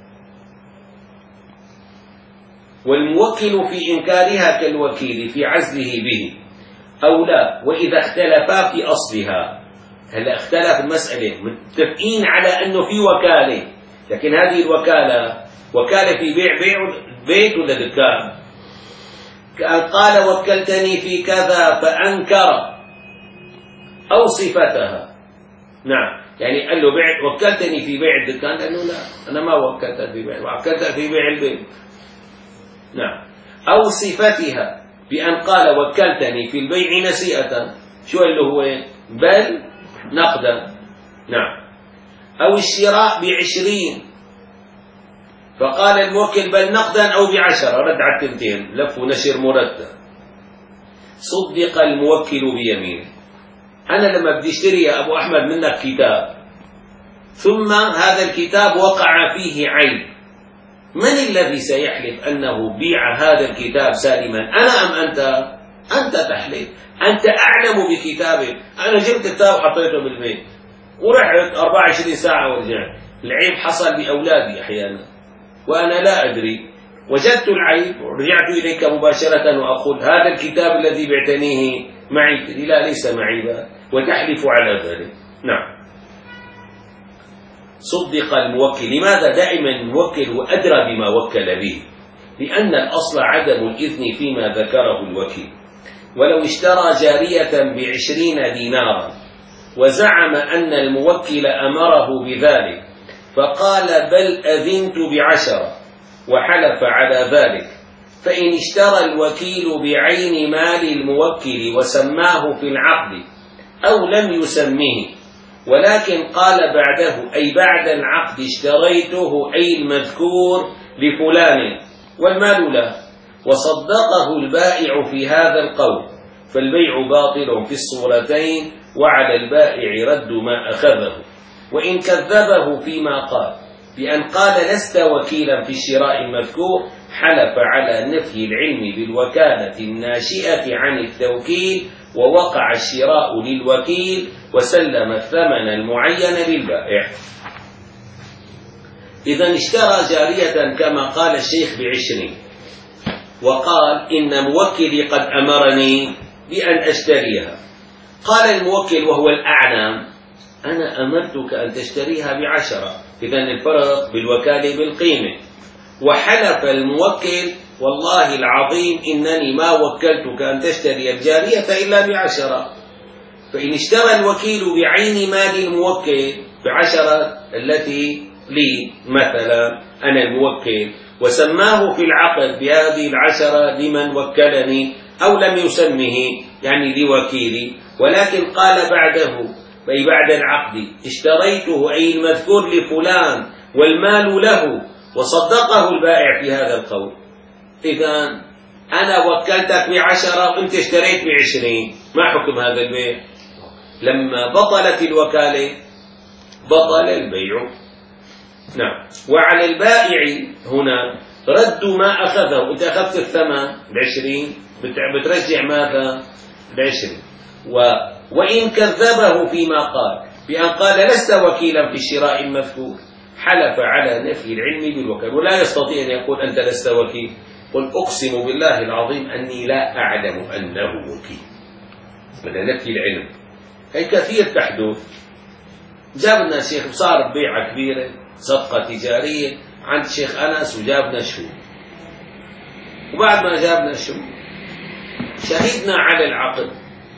والموكل في إنكارها كالوكيل في عزله به أو لا، وإذا اختلفا في أصلها. هلا اختلف المسألة، متفقين على أنه في وكالة، لكن هذه الوكالة وكالة في بيع بيع بيت ولا دكان. قال وكلتني في كذا فأنكر أو صفتها، نعم، يعني قال له بيع وكلتني في بيع الدكان، قال له لا أنا ما وكلتك في بيع، وكلتك في بيع البيت، نعم. أو صفتها بأن قال وكلتني في البيع نسيئة، شو اللي هو بل نقدا، نعم. أو الشراء بعشرين فقال الموكل بل نقدا أو بعشرة، رد على التنتين، لف ونشر مرتب. صدق الموكل بيمينه. أنا لما بدي اشتري يا أبو أحمد منك كتاب، ثم هذا الكتاب وقع فيه عيب، من الذي سيحلف أنه بيع هذا الكتاب سالما؟ أنا أم أنت؟ أنت تحلف، أنت أعلم بكتابك. أنا جبت كتاب وحطيته بالبيت ورحت أربعة وعشرين ساعة ورجعت، العيب حصل بأولادي أحيانا وأنا لا أدري، وجدت العيب ورجعت إليك مباشرة وأقول هذا الكتاب الذي بعتنيه معي، لا ليس معي، وتحلف على ذلك، نعم. صدق الموكل. لماذا؟ دائما الموكل هو أدرى بما وكل به، لأن الأصل عدم الإذن فيما ذكره الوكيل. ولو اشترى جارية بعشرين دينارا وزعم أن الموكل أمره بذلك فقال بل أذنت بعشرة وحلف على ذلك، فإن اشترى الوكيل بعين مال الموكل وسماه في العقد أو لم يسمه ولكن قال بعده أي بعد العقد اشتريته أي المذكور لفلان والمال له، وصدقه البائع في هذا القول، فالبيع باطل في الصورتين، وعلى البائع رد ما أخذه. وإن كذبه فيما قال بأن قال لست وكيلا في الشراء المذكور، حلف على نفي العلم بالوكالة الناشئة عن التوكيل، ووقع الشراء للوكيل وسلم الثمن المعين للبائع. إذا اشترى جارية كما قال الشيخ بعشرين، وقال إن موكلي قد أمرني بأن أشتريها. قال الموكل وهو الأعلم أنا أمرتك أن تشتريها بعشرة، إذن الفرق بالوكالة بالقيمة. وحلف الموكل والله العظيم إنني ما وكلتك أن تشتري الجارية إلا بعشرة. فإن اشترى الوكيل بعين مال الموكل بعشرة التي لي مثلا أنا الموكل، وسماه في العقد بهذه العشرة لمن وكلني، أو لم يسمه يعني لوكيلي، ولكن قال بعده أي بعد العقد اشتريته أي المذكور لفلان والمال له، وصدقه البائع في هذا القول. إذا أنا وكلتك بعشرة وأنت اشتريت بعشرين، ما حكم هذا البيع؟ لما بطلت الوكالة بطل البيع. نعم. وعلى البائع هنا رد ما أخذه. أنت أخذت الثمن بعشرين بترجع ماذا؟ بعشرين. و وإن كذبه فيما قال بأن قال لست وكيلا في الشراء المذكور، حلف على نفي العلم بالوكالة، ولا يستطيع أن يقول أنت لست وكيل. قل أقسم بالله العظيم أني لا أعلم أنه وكيل. هذا نفي العلم. هي كثير تحدث. جابنا شيخ صار بيعة كبيرة صفقة تجارية عند شيخ أنس وجابنا شهود، وبعد ما جابنا شهود شهدنا على العقد.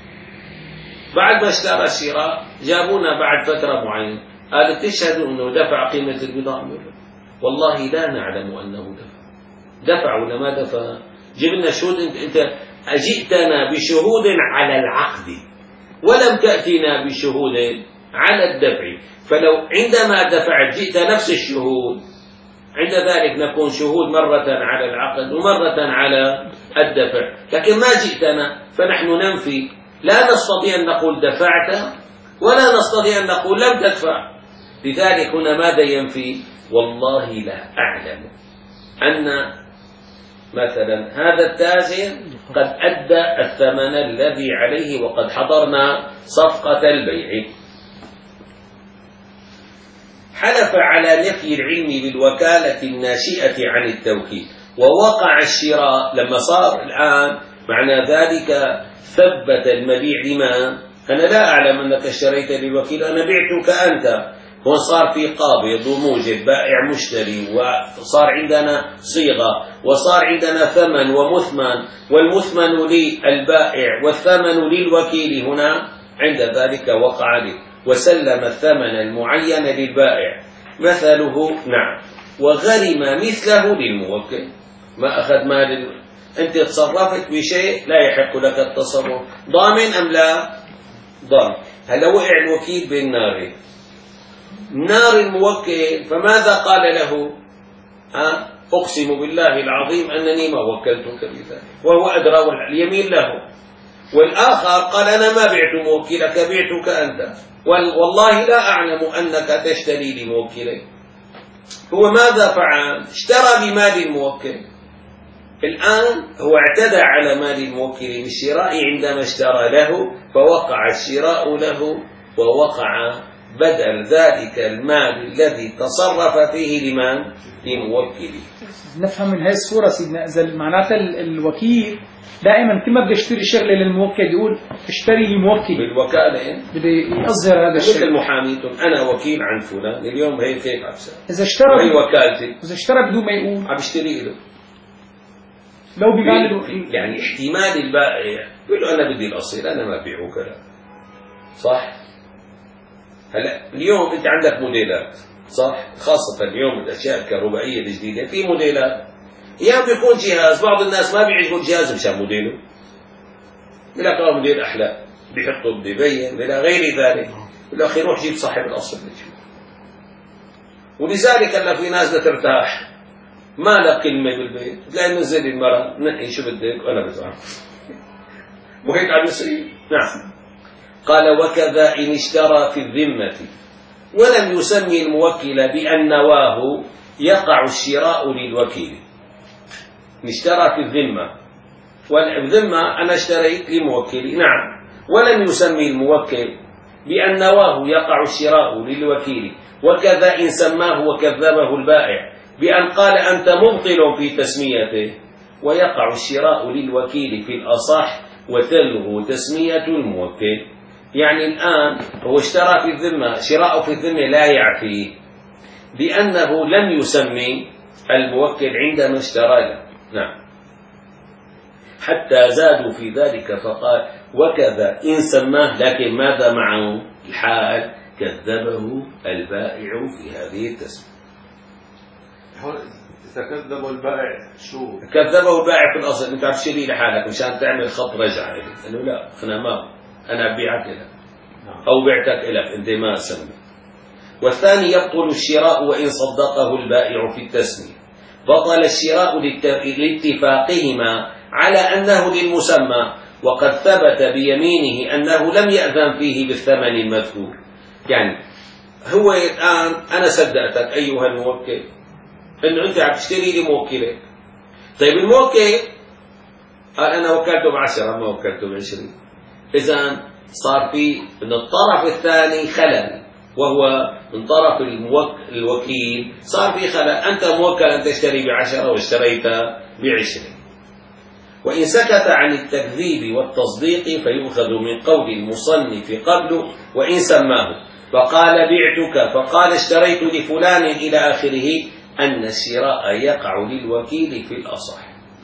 بعد ما اشترى الشراء جابونا بعد فترة معينة قال تشهدوا أنه دفع قيمة البضاعة؟ والله لا نعلم أنه دفع. دفع ولا ما دفع؟ جبنا شهود. أنت أجئتنا بشهود على العقد ولم تأتينا بشهود على الدفع، فلو عندما دفعت جئت نفس الشهود عند ذلك نكون شهود مرة على العقد ومرة على الدفع، لكن ما جئتنا فنحن ننفي. لا نستطيع أن نقول دفعت ولا نستطيع أن نقول لم تدفع. لذلك هنا ماذا ينفي؟ والله لا أعلم أن مثلا هذا التاجر قد أدى الثمن الذي عليه وقد حضرنا صفقة البيع. حلف على نفي العلم بالوكالة الناشئة عن التوكيل، ووقع الشراء. لما صار الآن معنى ذلك ثبت المبيع لما أنا لا أعلم أنك اشتريت للوكيل، أنا بعتك أنت. هون صار في قابض وموجب بائع مشتري، وصار عندنا صيغة، وصار عندنا ثمن ومثمن، والمثمن للبائع والثمن للوكيل. هنا عند ذلك وقع له وسلم الثمن المعين للبائع مثله. نعم. وغرم مثله للموكل، ما أخذ مال. أنت تصرفت بشيء لا يحق لك التصرف. ضامن أم لا؟ ضامن. هلا وقع الوكيل بين نارين، نار الموكل، فماذا قال له؟ أه؟ أقسم بالله العظيم أنني ما وكلتك بذلك، وهو أدرى واليمين له. والآخر قال أنا ما بعت موكلك، بعتك أنت، والله لا أعلم أنك تشتري لموكلي. هو ماذا فعل؟ اشترى بمال الموكل. الآن هو اعتدى على مال الموكل بالشراء عندما اشترى له، فوقع الشراء له ووقع بدل ذلك المال الذي تصرف فيه لمن؟ للموكل. نفهم من هذه الصورة سيدنا إذا معناتها الوكيل دائما كل ما بده يشتري شغله للموكل يقول اشتري الموكل بالوكالة، بده يظهر هذا الشيء. مثل المحامي أنا وكيل عن فلان اليوم، هيك هيك عبسة. إذا اشترى وهي وكالتي، إذا اشترى بدون ما يقول عم بيشتري له، لو بقال الوكيل يعني احتمال البائع يقول له أنا بدي الأصيل، أنا ما بيعوك لا. صح؟ هلا اليوم أنت عندك موديلات، صح؟ خاصة اليوم الأشياء الكهربائية الجديدة في موديلات. أيام بيكون جهاز، بعض الناس ما بيعجبوا الجهاز مشان موديله، بيقول لك اه موديل أحلى، بيحطه بده يبين إلى غير ذلك، بيقول لك روح جيب صاحب الأصل نشوف. ولذلك هلا في ناس بترتاح ما لك كلمة بالبيت، تلاقي نزل المرأة نقي شو بدك وأنا بدفع، وهيك عم يصير. نعم. قال وكذا إن اشترى في الذمة ولم يسمي الموكل بأن نواه يقع الشراء للوكيل. اشترى في الذمة، والذمة أنا اشتريت لموكلي، نعم، ولم يسمي الموكل بأن نواه يقع الشراء للوكيل، وكذا إن سماه وكذبه البائع بأن قال أنت مبطل في تسميته، ويقع الشراء للوكيل في الأصح وتلغو تسمية الموكل. يعني الآن هو اشترى في الذمة، شراء في الذمة لا يعفيه لأنه لم يسمي الموكل عندما اشترى له. نعم. حتى زادوا في ذلك فقال وكذا إن سماه، لكن ماذا معه الحال؟ كذبه البائع في هذه التسمية. إذا كذبه البائع شو؟ كذبه البائع في الأصل أنت عم تشتري لحالك مشان تعمل خط رجع، إنه لا أنا ما أنا ببيعك لك أو بعتك لك أنت ما سمي. والثاني يبطل الشراء وإن صدقه البائع في التسمية. بطل الشراء لاتفاقهما على أنه للمسمى، وقد ثبت بيمينه أنه لم يأذن فيه بالثمن المذكور. يعني هو الآن أنا صدقتك أيها الموكل إنه أنت عم تشتري لي موكلة. طيب الموكل قال أنا وكلته بعشرة ما وكلته بعشرين، إذن صار في من الطرف الثاني خلل، وهو من طرف الوكيل صار في خلل. أنت موكل أن تشتري بعشرة واشتريت بعشرين. وإن سكت عن التكذيب والتصديق فيؤخذ من قول المصنف قبله وإن سماه فقال بعتك فقال اشتريت لفلان إلى آخره أن الشراء يقع للوكيل في الأصح.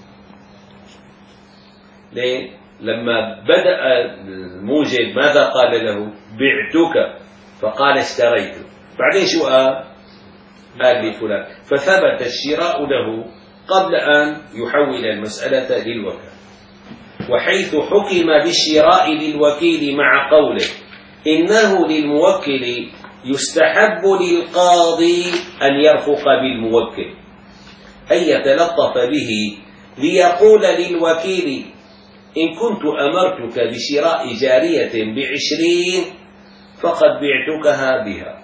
ليه؟ لما بدأ الموجب ماذا قال له؟ بعتك فقال اشتريت، بعدين شو قال؟ قال لفلان، فثبت الشراء له قبل أن يحول المسألة للوكالة. وحيث حكم بالشراء للوكيل مع قوله إنه للموكل يستحب للقاضي أن يرفق بالموكل أن يتلطف به ليقول للوكيل إن كنت أمرتك بشراء جارية بعشرين فقد بعتكها بها.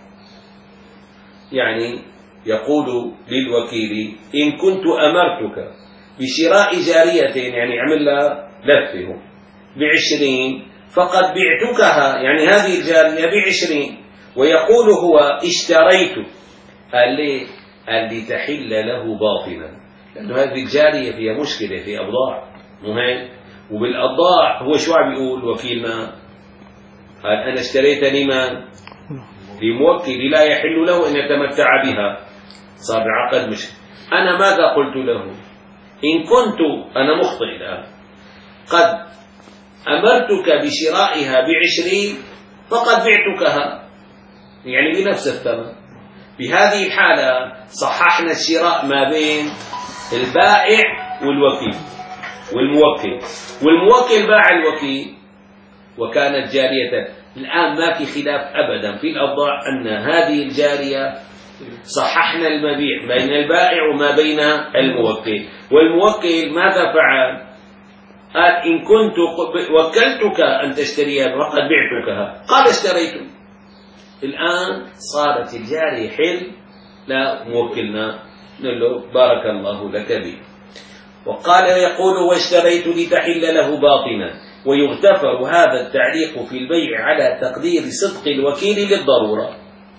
يعني يقول للوكيل إن كنت أمرتك بشراء جارية، يعني عمل لها لفهم بعشرين فقد بعتكها، يعني هذه الجارية بعشرين. ويقول هو اشتريت، قال لي قال لي تحل له باطلا، لأنه هذه الجارية فيها مشكلة في أبضاع مهم، وبالأبضاع هو شو عم يقول وكيلنا؟ قال أنا اشتريت لمن؟ لموكل لا يحل له أن يتمتع بها، صار بعقد مشكلة. أنا ماذا قلت له؟ إن كنت أنا مخطئ الآن قد أمرتك بشرائها بعشرين فقد بعتكها، يعني بنفس الثمن. بهذه الحالة صححنا الشراء ما بين البائع والوكيل والموكل، والموكل باع الوكيل وكانت جارية. الآن ما في خلاف أبدا في الأوضاع أن هذه الجارية صححنا المبيع بين البائع وما بين الموكل. والموكل ماذا فعل؟ قال إن كنت وكلتك أن تشتريها وقد بعتكها، قال اشتريت. الآن صارت الجارية حل لا موكلنا، نقول له بارك الله لك به. وقال يقول واشتريت لتحل له باطنا. ويغتفر هذا التعليق في البيع على تقدير صدق الوكيل للضرورة.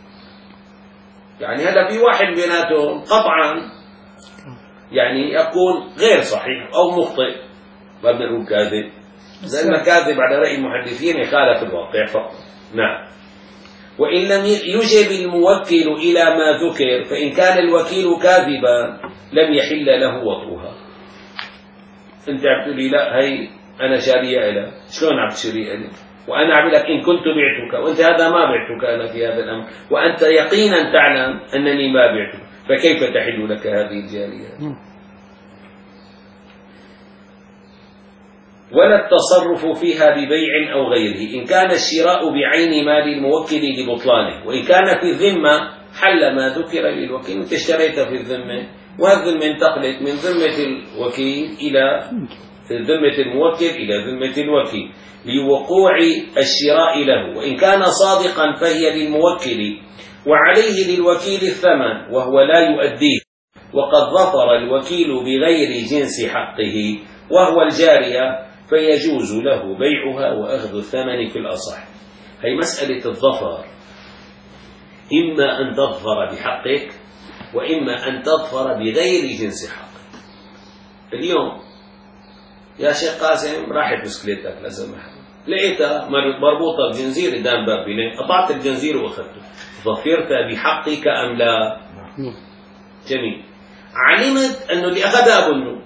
يعني هذا في واحد بيناتهم قطعا يعني يكون غير صحيح أو مخطئ، ما بنقول كاذب، لأن كاذب على رأي المحدثين يخالف الواقع فقط. نعم. وإن لم يجب الموكل إلى ما ذكر فإن كان الوكيل كاذبا لم يحل له وطئها. أنت عم تقول لي لا هي أنا شارية إلى، شلون عم تشتري إلي؟ وأنا أعمل لك إن كنت بعتك، وأنت هذا ما بعتك أنا في هذا الأمر، وأنت يقينا تعلم أنني ما بعتك، فكيف تحل لك هذه الجارية؟ ولا التصرف فيها ببيع أو غيره إن كان الشراء بعين مال الموكل لبطلانه. وإن كان في الذمة حل ما ذكر للوكيل. أنت اشتريت في الذمة وهالذمة انتقلت من ذمة الوكيل إلى ذمة الموكل إلى ذمة الوكيل لوقوع الشراء له. وإن كان صادقا فهي للموكل وعليه للوكيل الثمن وهو لا يؤديه، وقد ظفر الوكيل بغير جنس حقه وهو الجارية فيجوز له بيعها وأخذ الثمن في الأصح. هي مسألة الظفر، إما أن تظفر بحقك وإما أن تظفر بغير جنس حقك. اليوم يا شيخ قاسم راحت بسكليتك لا سمح لقيتها مربوطة بجنزير قدام باب بناء، قطعت الجنزير وأخذته، ظفرت بحقك أم لا؟ جميل. علمت أنه اللي أخذها أبنه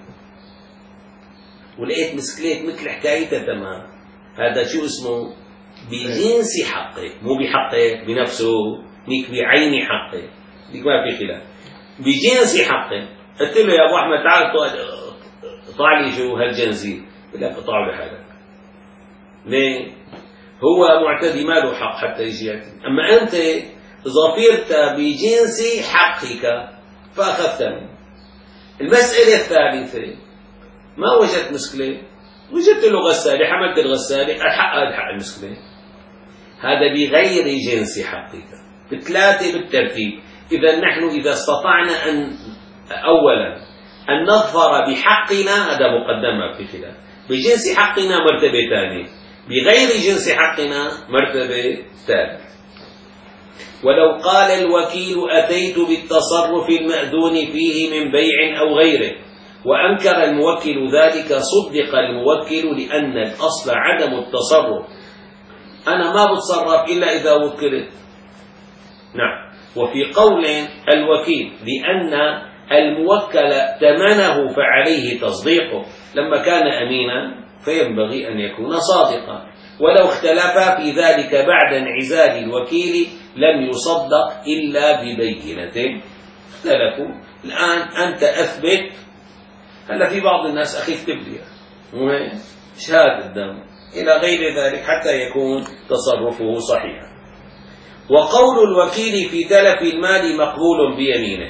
ولقيت مسكليت مثل حكايتها تمام، هذا شو اسمه؟ بجنس حقه، مو بحقه بنفسه، نيك بعين حقه، نيك ما في خلاف، بجنس حقه. قلت له يا أبو أحمد تعال قطع لي شو هالجنزير، قال لك قطعه لحالك. ليه؟ هو معتدي ما له حق حتى يجي يأتي، أما أنت ظفرت بجنس حقك فأخذت منه. المسألة الثالثة ما وجدت مسكلة، وجدت له غسالة، حملت الغسالة، الحق هذا حق المسكلة، هذا بغير جنس حقك. بثلاثة بالترتيب. إذا نحن إذا استطعنا أن أولا أن نظفر بحقنا هذا مقدمة في خلاف، بجنس حقنا مرتبة ثانية، بغير جنس حقنا مرتبة ثالثة. ولو قال الوكيل أتيت بالتصرف المأذون فيه من بيع أو غيره وأنكر الموكل ذلك صدق الموكل لأن الأصل عدم التصرف، أنا ما بتصرف إلا إذا وكلت. نعم. وفي قول الوكيل لأن الموكل تمنه فعليه تصديقه، لما كان أمينا فينبغي أن يكون صادقا، ولو اختلف في ذلك بعد انعزال الوكيل لم يصدق إلا ببينة. اختلفوا الآن أنت أثبت، هلا في بعض الناس أخي اكتب لي مو شهادة الدم إلى غير ذلك حتى يكون تصرفه صحيحا. وقول الوكيل في تلف المال مقبول بيمينه،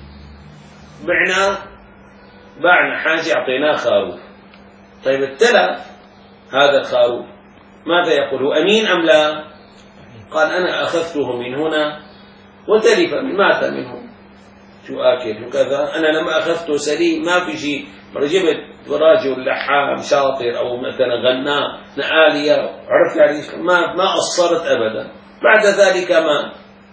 بعنا بعنا حاجة أعطيناه خروف، طيب التلف هذا الخروف ماذا يقول؟ هو أمين أم لا؟ قال أنا أخذته من هنا وتلف من مات منه، شو آكل وكذا، أنا لما أخذته سليم ما في شيء، جبت رجل لحام شاطر أو مثلا غناء نقالية عرف يعني ما ما قصرت أبدا، بعد ذلك ما.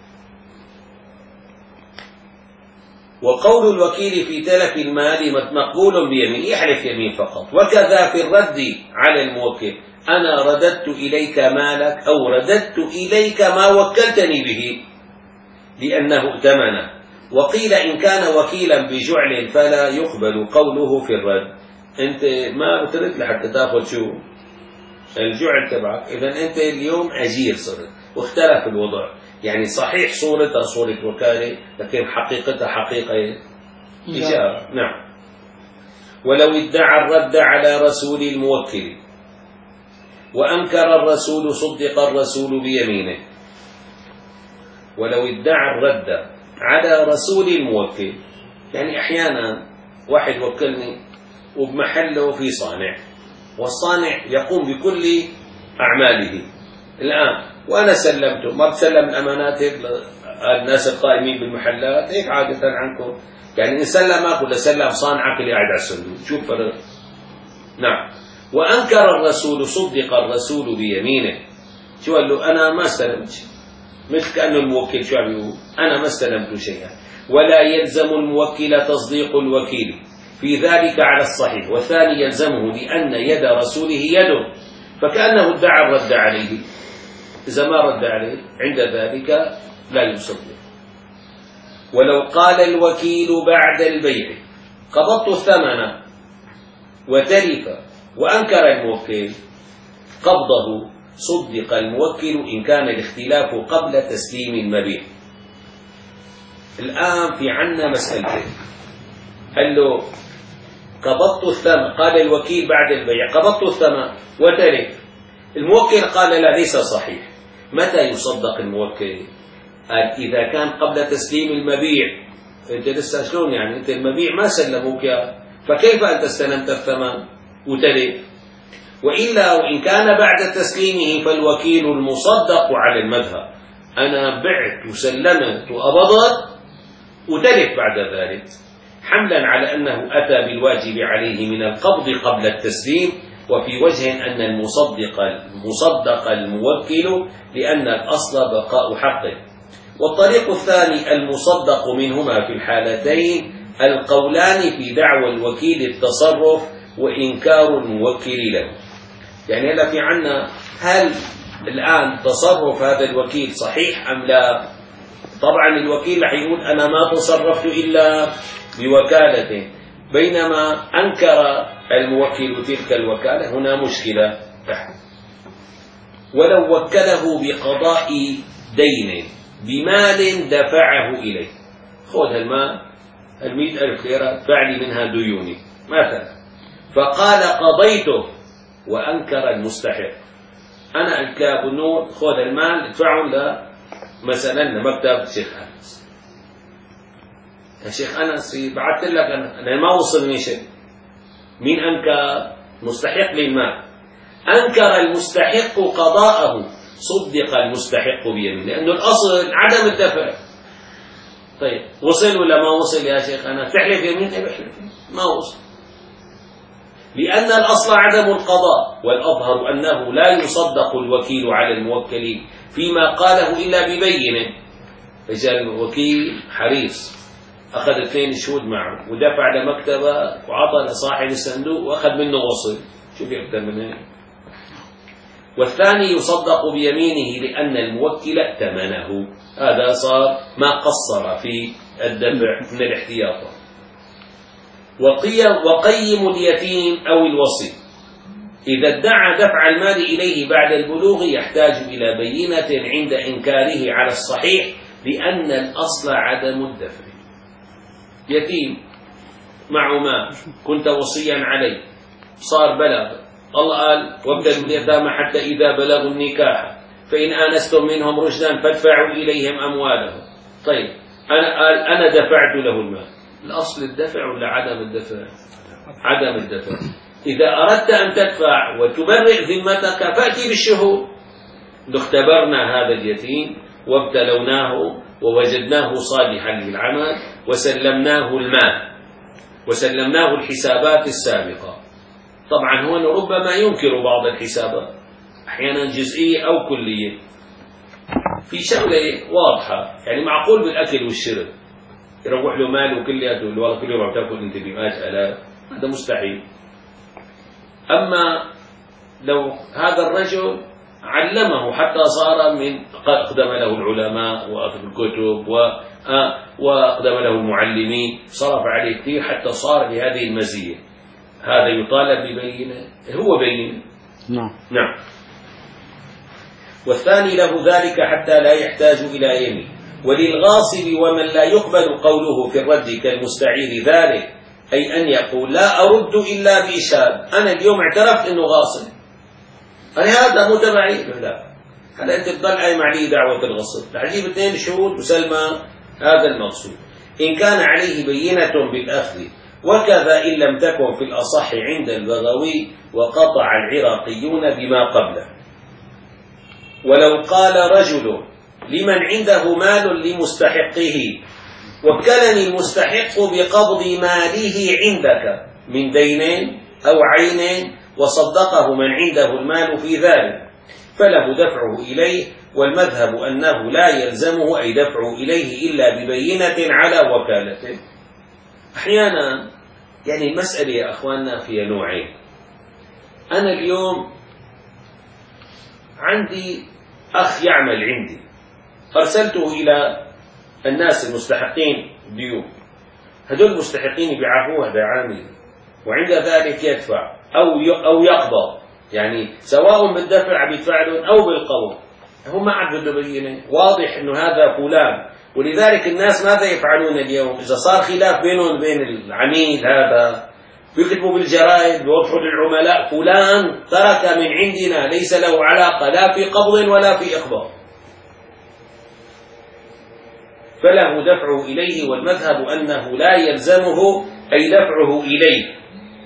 وقول الوكيل في تلف المال مقبول بيمين، يحلف يمين فقط. وكذا في الرد على الموكل، أنا رددت إليك مالك أو رددت إليك ما وكلتني به لأنه ائتمن. وقيل إن كان وكيلا بجعل فلا يقبل قوله في الرد، أنت ما بترد لحتى تأخذ شو الجعل تبعك، إذن أنت اليوم أجير صرت واختلف الوضع، يعني صحيح صورتها صورة وكالة لكن حقيقتها حقيقة إجارة. نعم. ولو ادعى الرد على رسول الموكل وأنكر الرسول صدق الرسول بيمينه. ولو ادعى الرد على رسول الموكل، يعني أحيانا واحد وكلني وبمحله في صانع، والصانع يقوم بكل أعماله الآن، وأنا سلمته، ما بسلم الأمانات الناس القائمين بالمحلات هيك عادة عنكم، يعني إن سلمك ولا سلم صانعك اللي قاعد على الصندوق، شوف فرق. نعم. وأنكر الرسول صدق الرسول بيمينه، شو قال له؟ أنا ما استلمت، مثل كأنه الموكل شو عم يقول؟ أنا ما استلمت شيئا. ولا يلزم الموكل تصديق الوكيل في ذلك على الصحيح، والثاني يلزمه لأن يد رسوله يده، فكأنه ادعى الرد عليه، إذا ما رد عليه عند ذلك لا يصدق. ولو قال الوكيل بعد البيع قبضت الثمن وتلف وأنكر الموكل قبضه صدق الموكل إن كان الاختلاف قبل تسليم المبيع. الآن في عنا مسألتين، قال له قبضت الثمن، قال الوكيل بعد البيع قبضت الثمن وتلف، الموكل قال لا ليس صحيح. متى يصدق الموكل؟ قال إذا كان قبل تسليم المبيع. أنت لسه شلون يعني؟ أنت المبيع ما سلموك فكيف أنت استلمت الثمن وتلف؟ وإلا وإن كان بعد تسليمه فالوكيل المصدق على المذهب، أنا بعت وسلمت وأبضت وتلف بعد ذلك، حملا على أنه أتى بالواجب عليه من القبض قبل التسليم، وفي وجه أن المصدق المصدق الموكل لأن الأصل بقاء حقه. والطريق الثاني المصدق منهما في الحالتين القولان في دعوى الوكيل التصرف وإنكار الموكل له. يعني هلا في عنا هل الآن تصرف هذا الوكيل صحيح أم لا؟ طبعا الوكيل رح يقول أنا ما تصرفت إلا بوكالته، بينما أنكر الموكل تلك الوكالة، هنا مشكلة. ولو وكله بقضاء دين بمال دفعه إليه، خذ هالمال المئة ألف ليرة ادفع لي منها ديوني مثلا، فقال قضيته وأنكر المستحق، أنا قلت له أبو النور خذ المال ادفعهم ل مثلا لمكتب الشيخ أنس. يا شيخ أنس بعثت لك أنا, أنا ما وصلني شيء. مين أنكر؟ مستحق للمال. أنكر المستحق قضاءه، صدق المستحق بيمين، لأنه الأصل عدم الدفع. طيب وصل ولا ما وصل يا شيخ أنا؟ تحلف يمين؟ إيه بحلف ما وصل، لأن الأصل عدم القضاء، والأظهر أنه لا يصدق الوكيل على الموكل فيما قاله إلا ببينه. رجال الوكيل حريص، أخذ اثنين شهود معه ودفع لمكتبه وعطى لصاحب الصندوق وأخذ منه وصل، شو في أكثر من هيك؟ والثاني يصدق بيمينه لأن الموكل ائتمنه، هذا صار ما قصر في الدفع من الاحتياطات. وقيم اليتيم أو الوصي إذا ادعى دفع المال إليه بعد البلوغ يحتاج إلى بينة عند إنكاره على الصحيح، لأن الأصل عدم الدفع. يتيم معه مال كنت وصيا عليه، صار بلغ، الله قال وابتلوا اليتامى حتى إذا بلغوا النكاح فإن آنستم منهم رشدا فادفعوا إليهم أموالهم. طيب أنا قال أنا دفعت له المال، الأصل الدفع ولا عدم الدفع؟ عدم الدفع. إذا أردت أن تدفع وتبرئ ذمتك فأتي بالشهود. اختبرنا هذا اليتيم وابتلوناه ووجدناه صالحا للعمل وسلمناه المال وسلمناه الحسابات السابقة. طبعا هو ربما ينكر بعض الحسابات أحيانا جزئية أو كلية، في شغلة واضحة يعني معقول بالأكل والشرب يروح له ماله كلياته والله كل يوم عم تاكل انت بمئات آلاف، هذا مستحيل. أما لو هذا الرجل علمه حتى صار من أقدم له العلماء وأخذ الكتب وأقدم له المعلمين، صرف عليه كثير حتى صار بهذه المزية، هذا يطالب ببينة، هو بين. نعم نعم. والثاني له ذلك حتى لا يحتاج إلى يمين. وللغاصب ومن لا يقبل قوله في الرد كالمستعير ذلك، أي أن يقول لا أرد إلا بإشهاد، أنا اليوم اعترفت أنه غاصب، أنا هذا مو تبعي، لا هلا أنت تضل قايم عليه دعوة الغصب، رح أجيب اثنين شهود وسلمى، هذا المقصود. إن كان عليه بينة بالأخذ، وكذا إن لم تكن في الأصح عند البغوي، وقطع العراقيون بما قبله. ولو قال رجل لمن عنده مال لمستحقه وكلني المستحق بقبض ماله عندك من دين أو عين وصدقه من عنده المال في ذلك، فله دفعه إليه، والمذهب أنه لا يلزمه أي دفعه إليه إلا ببينة على وكالته. أحيانا يعني المسألة يا أخواننا فيها نوعين. أنا اليوم عندي أخ يعمل عندي، أرسلته إلى الناس المستحقين ديون، هذول المستحقين يبيعوه هذا عامل، وعند ذلك يدفع أو أو يقبض، يعني سواء بالدفع بيدفع لهم أو بالقبض، هم ما عاد بده بينه، واضح إنه هذا فلان. ولذلك الناس ماذا يفعلون اليوم؟ إذا صار خلاف بينهم وبين العميل هذا بيكتبوا بالجرائد بيوضحوا للعملاء فلان ترك من عندنا ليس له علاقة لا في قبض ولا في إقباض، فله دفعه إليه، والمذهب أنه لا يلزمه أي دفعه إليه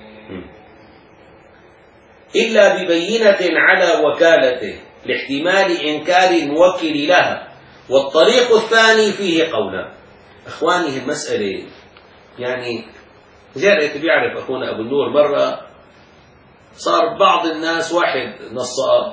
إلا ببينة على وكالته لاحتمال إنكار الموكل لها. والطريق الثاني فيه قولا. إخواني المسألة يعني جرأت بيعرف أخونا أبو النور، مرة صار بعض الناس واحد نصاب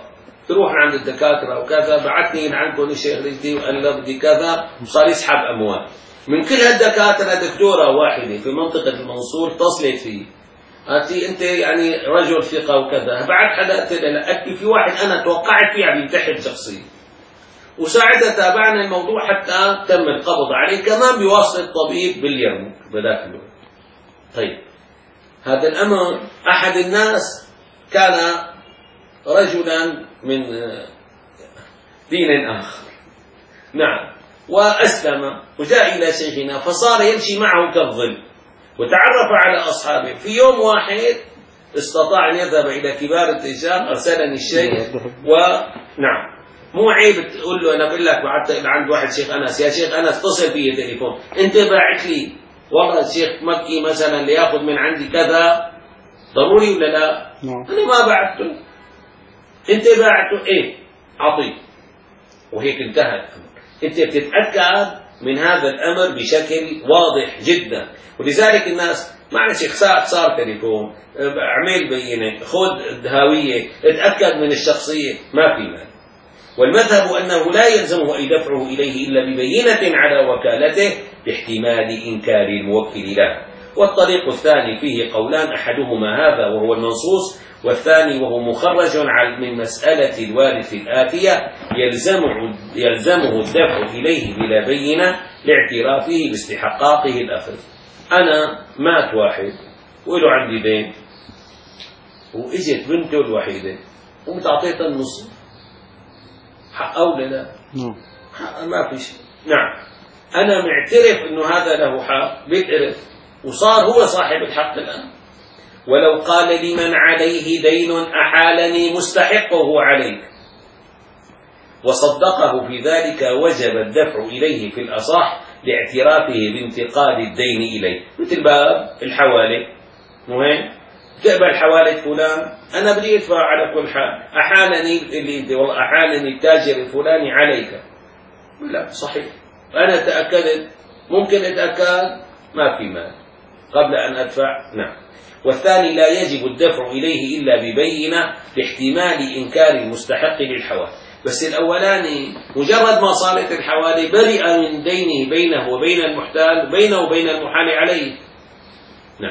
تروح عند الدكاترة وكذا، بعتني عنكم الشيخ رجدي وقال له بدي كذا، صار يسحب أموال من كل هالدكاترة. دكتورة واحدة في منطقة المنصور اتصلت فيه، قالت لي أنت يعني رجل ثقة وكذا، بعد حدا قلت لها أكيد في واحد أنا توقعت فيه عم ينتحر شخصيا، وساعتها تابعنا الموضوع حتى تم القبض عليه كمان بواسطة طبيب باليرموك بذاك الوقت. طيب هذا الأمر أحد الناس كان رجلا من دين آخر، نعم، وأسلم وجاء إلى شيخنا فصار يمشي معه كالظل وتعرف على أصحابه. في يوم واحد استطاع أن يذهب إلى كبار التجار، أرسلني الشيخ، ونعم مو عيب تقول له أنا بقول لك بعت عند واحد شيخ أنس، يا شيخ أنس اتصل بي تليفون، أنت باعت لي والله الشيخ مكي مثلا ليأخذ من عندي كذا، ضروري ولا لا؟ أنا ما بعته، أنت باعته، إيه أعطيه، وهيك انتهى الأمر. أنت بتتأكد من هذا الأمر بشكل واضح جدا. ولذلك الناس معلش صار صار تليفون، اعمل بينة، خذ هوية، اتأكد من الشخصية، ما في مال. والمذهب أنه لا يلزمه أن يدفعه إليه إلا ببينة على وكالته باحتمال إنكار الموكل له. والطريق الثاني فيه قولان، أحدهما هذا وهو المنصوص، والثاني وهو مخرج من مسألة الوارث الآتية يلزمه, يلزمه الدفع إليه بلا بينة لاعترافه باستحقاقه الأخذ. أنا مات واحد وله عندي دين، وإجت بنته الوحيدة ومتعطيتها النص، حق أو لا؟ حق ما في شيء. نعم أنا معترف أنه هذا له حق، بيتعرف وصار هو صاحب الحق الآن. ولو قال لمن عليه دين أحالني مستحقه عليك وصدقه في ذلك وجب الدفع إليه في الأصح لاعترافه بانتقال الدين إليه. مثل باب الحوالة، مهم تقبل حوالة فلان، أنا بدي أدفع على كل حال، أحالني اللي أنت والله أحالني التاجر الفلاني عليك، لا صحيح، أنا تأكدت، ممكن أتأكد ما في مال قبل أن أدفع، نعم. والثاني لا يجب الدفع إليه إلا ببينة لاحتمال إنكار المستحق للحوالة. بس الأولاني مجرد ما صارت الحوالة برئ من دينه بينه وبين المحتال، بينه وبين المحال عليه، نعم.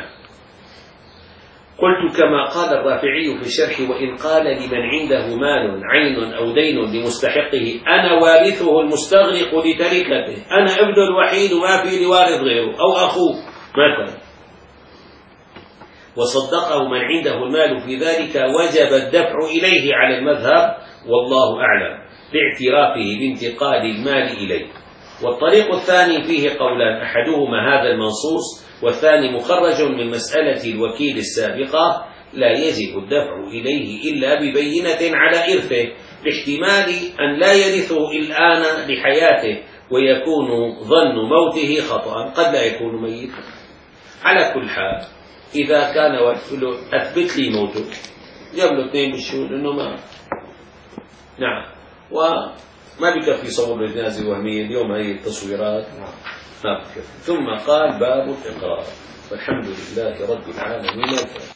قلت كما قال الرافعي في الشرح: وإن قال لمن عنده مال عين أو دين لمستحقه أنا وارثه المستغرق لتركته، أنا ابن الوحيد وما في لوارث غيره، أو أخوه مثلا، وصدقه من عنده المال في ذلك وجب الدفع إليه على المذهب والله أعلم لاعترافه بانتقال المال إليه. والطريق الثاني فيه قولان، أحدهما هذا المنصوص، والثاني مخرج من مسألة الوكيل السابقة، لا يجب الدفع إليه إلا ببينة على إرثه لاحتمال أن لا يرثه الآن لحياته ويكون ظن موته خطأ، قد لا يكون ميتا. على كل حال إذا كان أثبت لي موته، جاب له اثنين بالشهود إنه ما، نعم، وما بكفي صور الجنازة الوهمية اليوم هي التصويرات، ما بكفي. ثم قال: باب الإقرار، والحمد لله رب العالمين.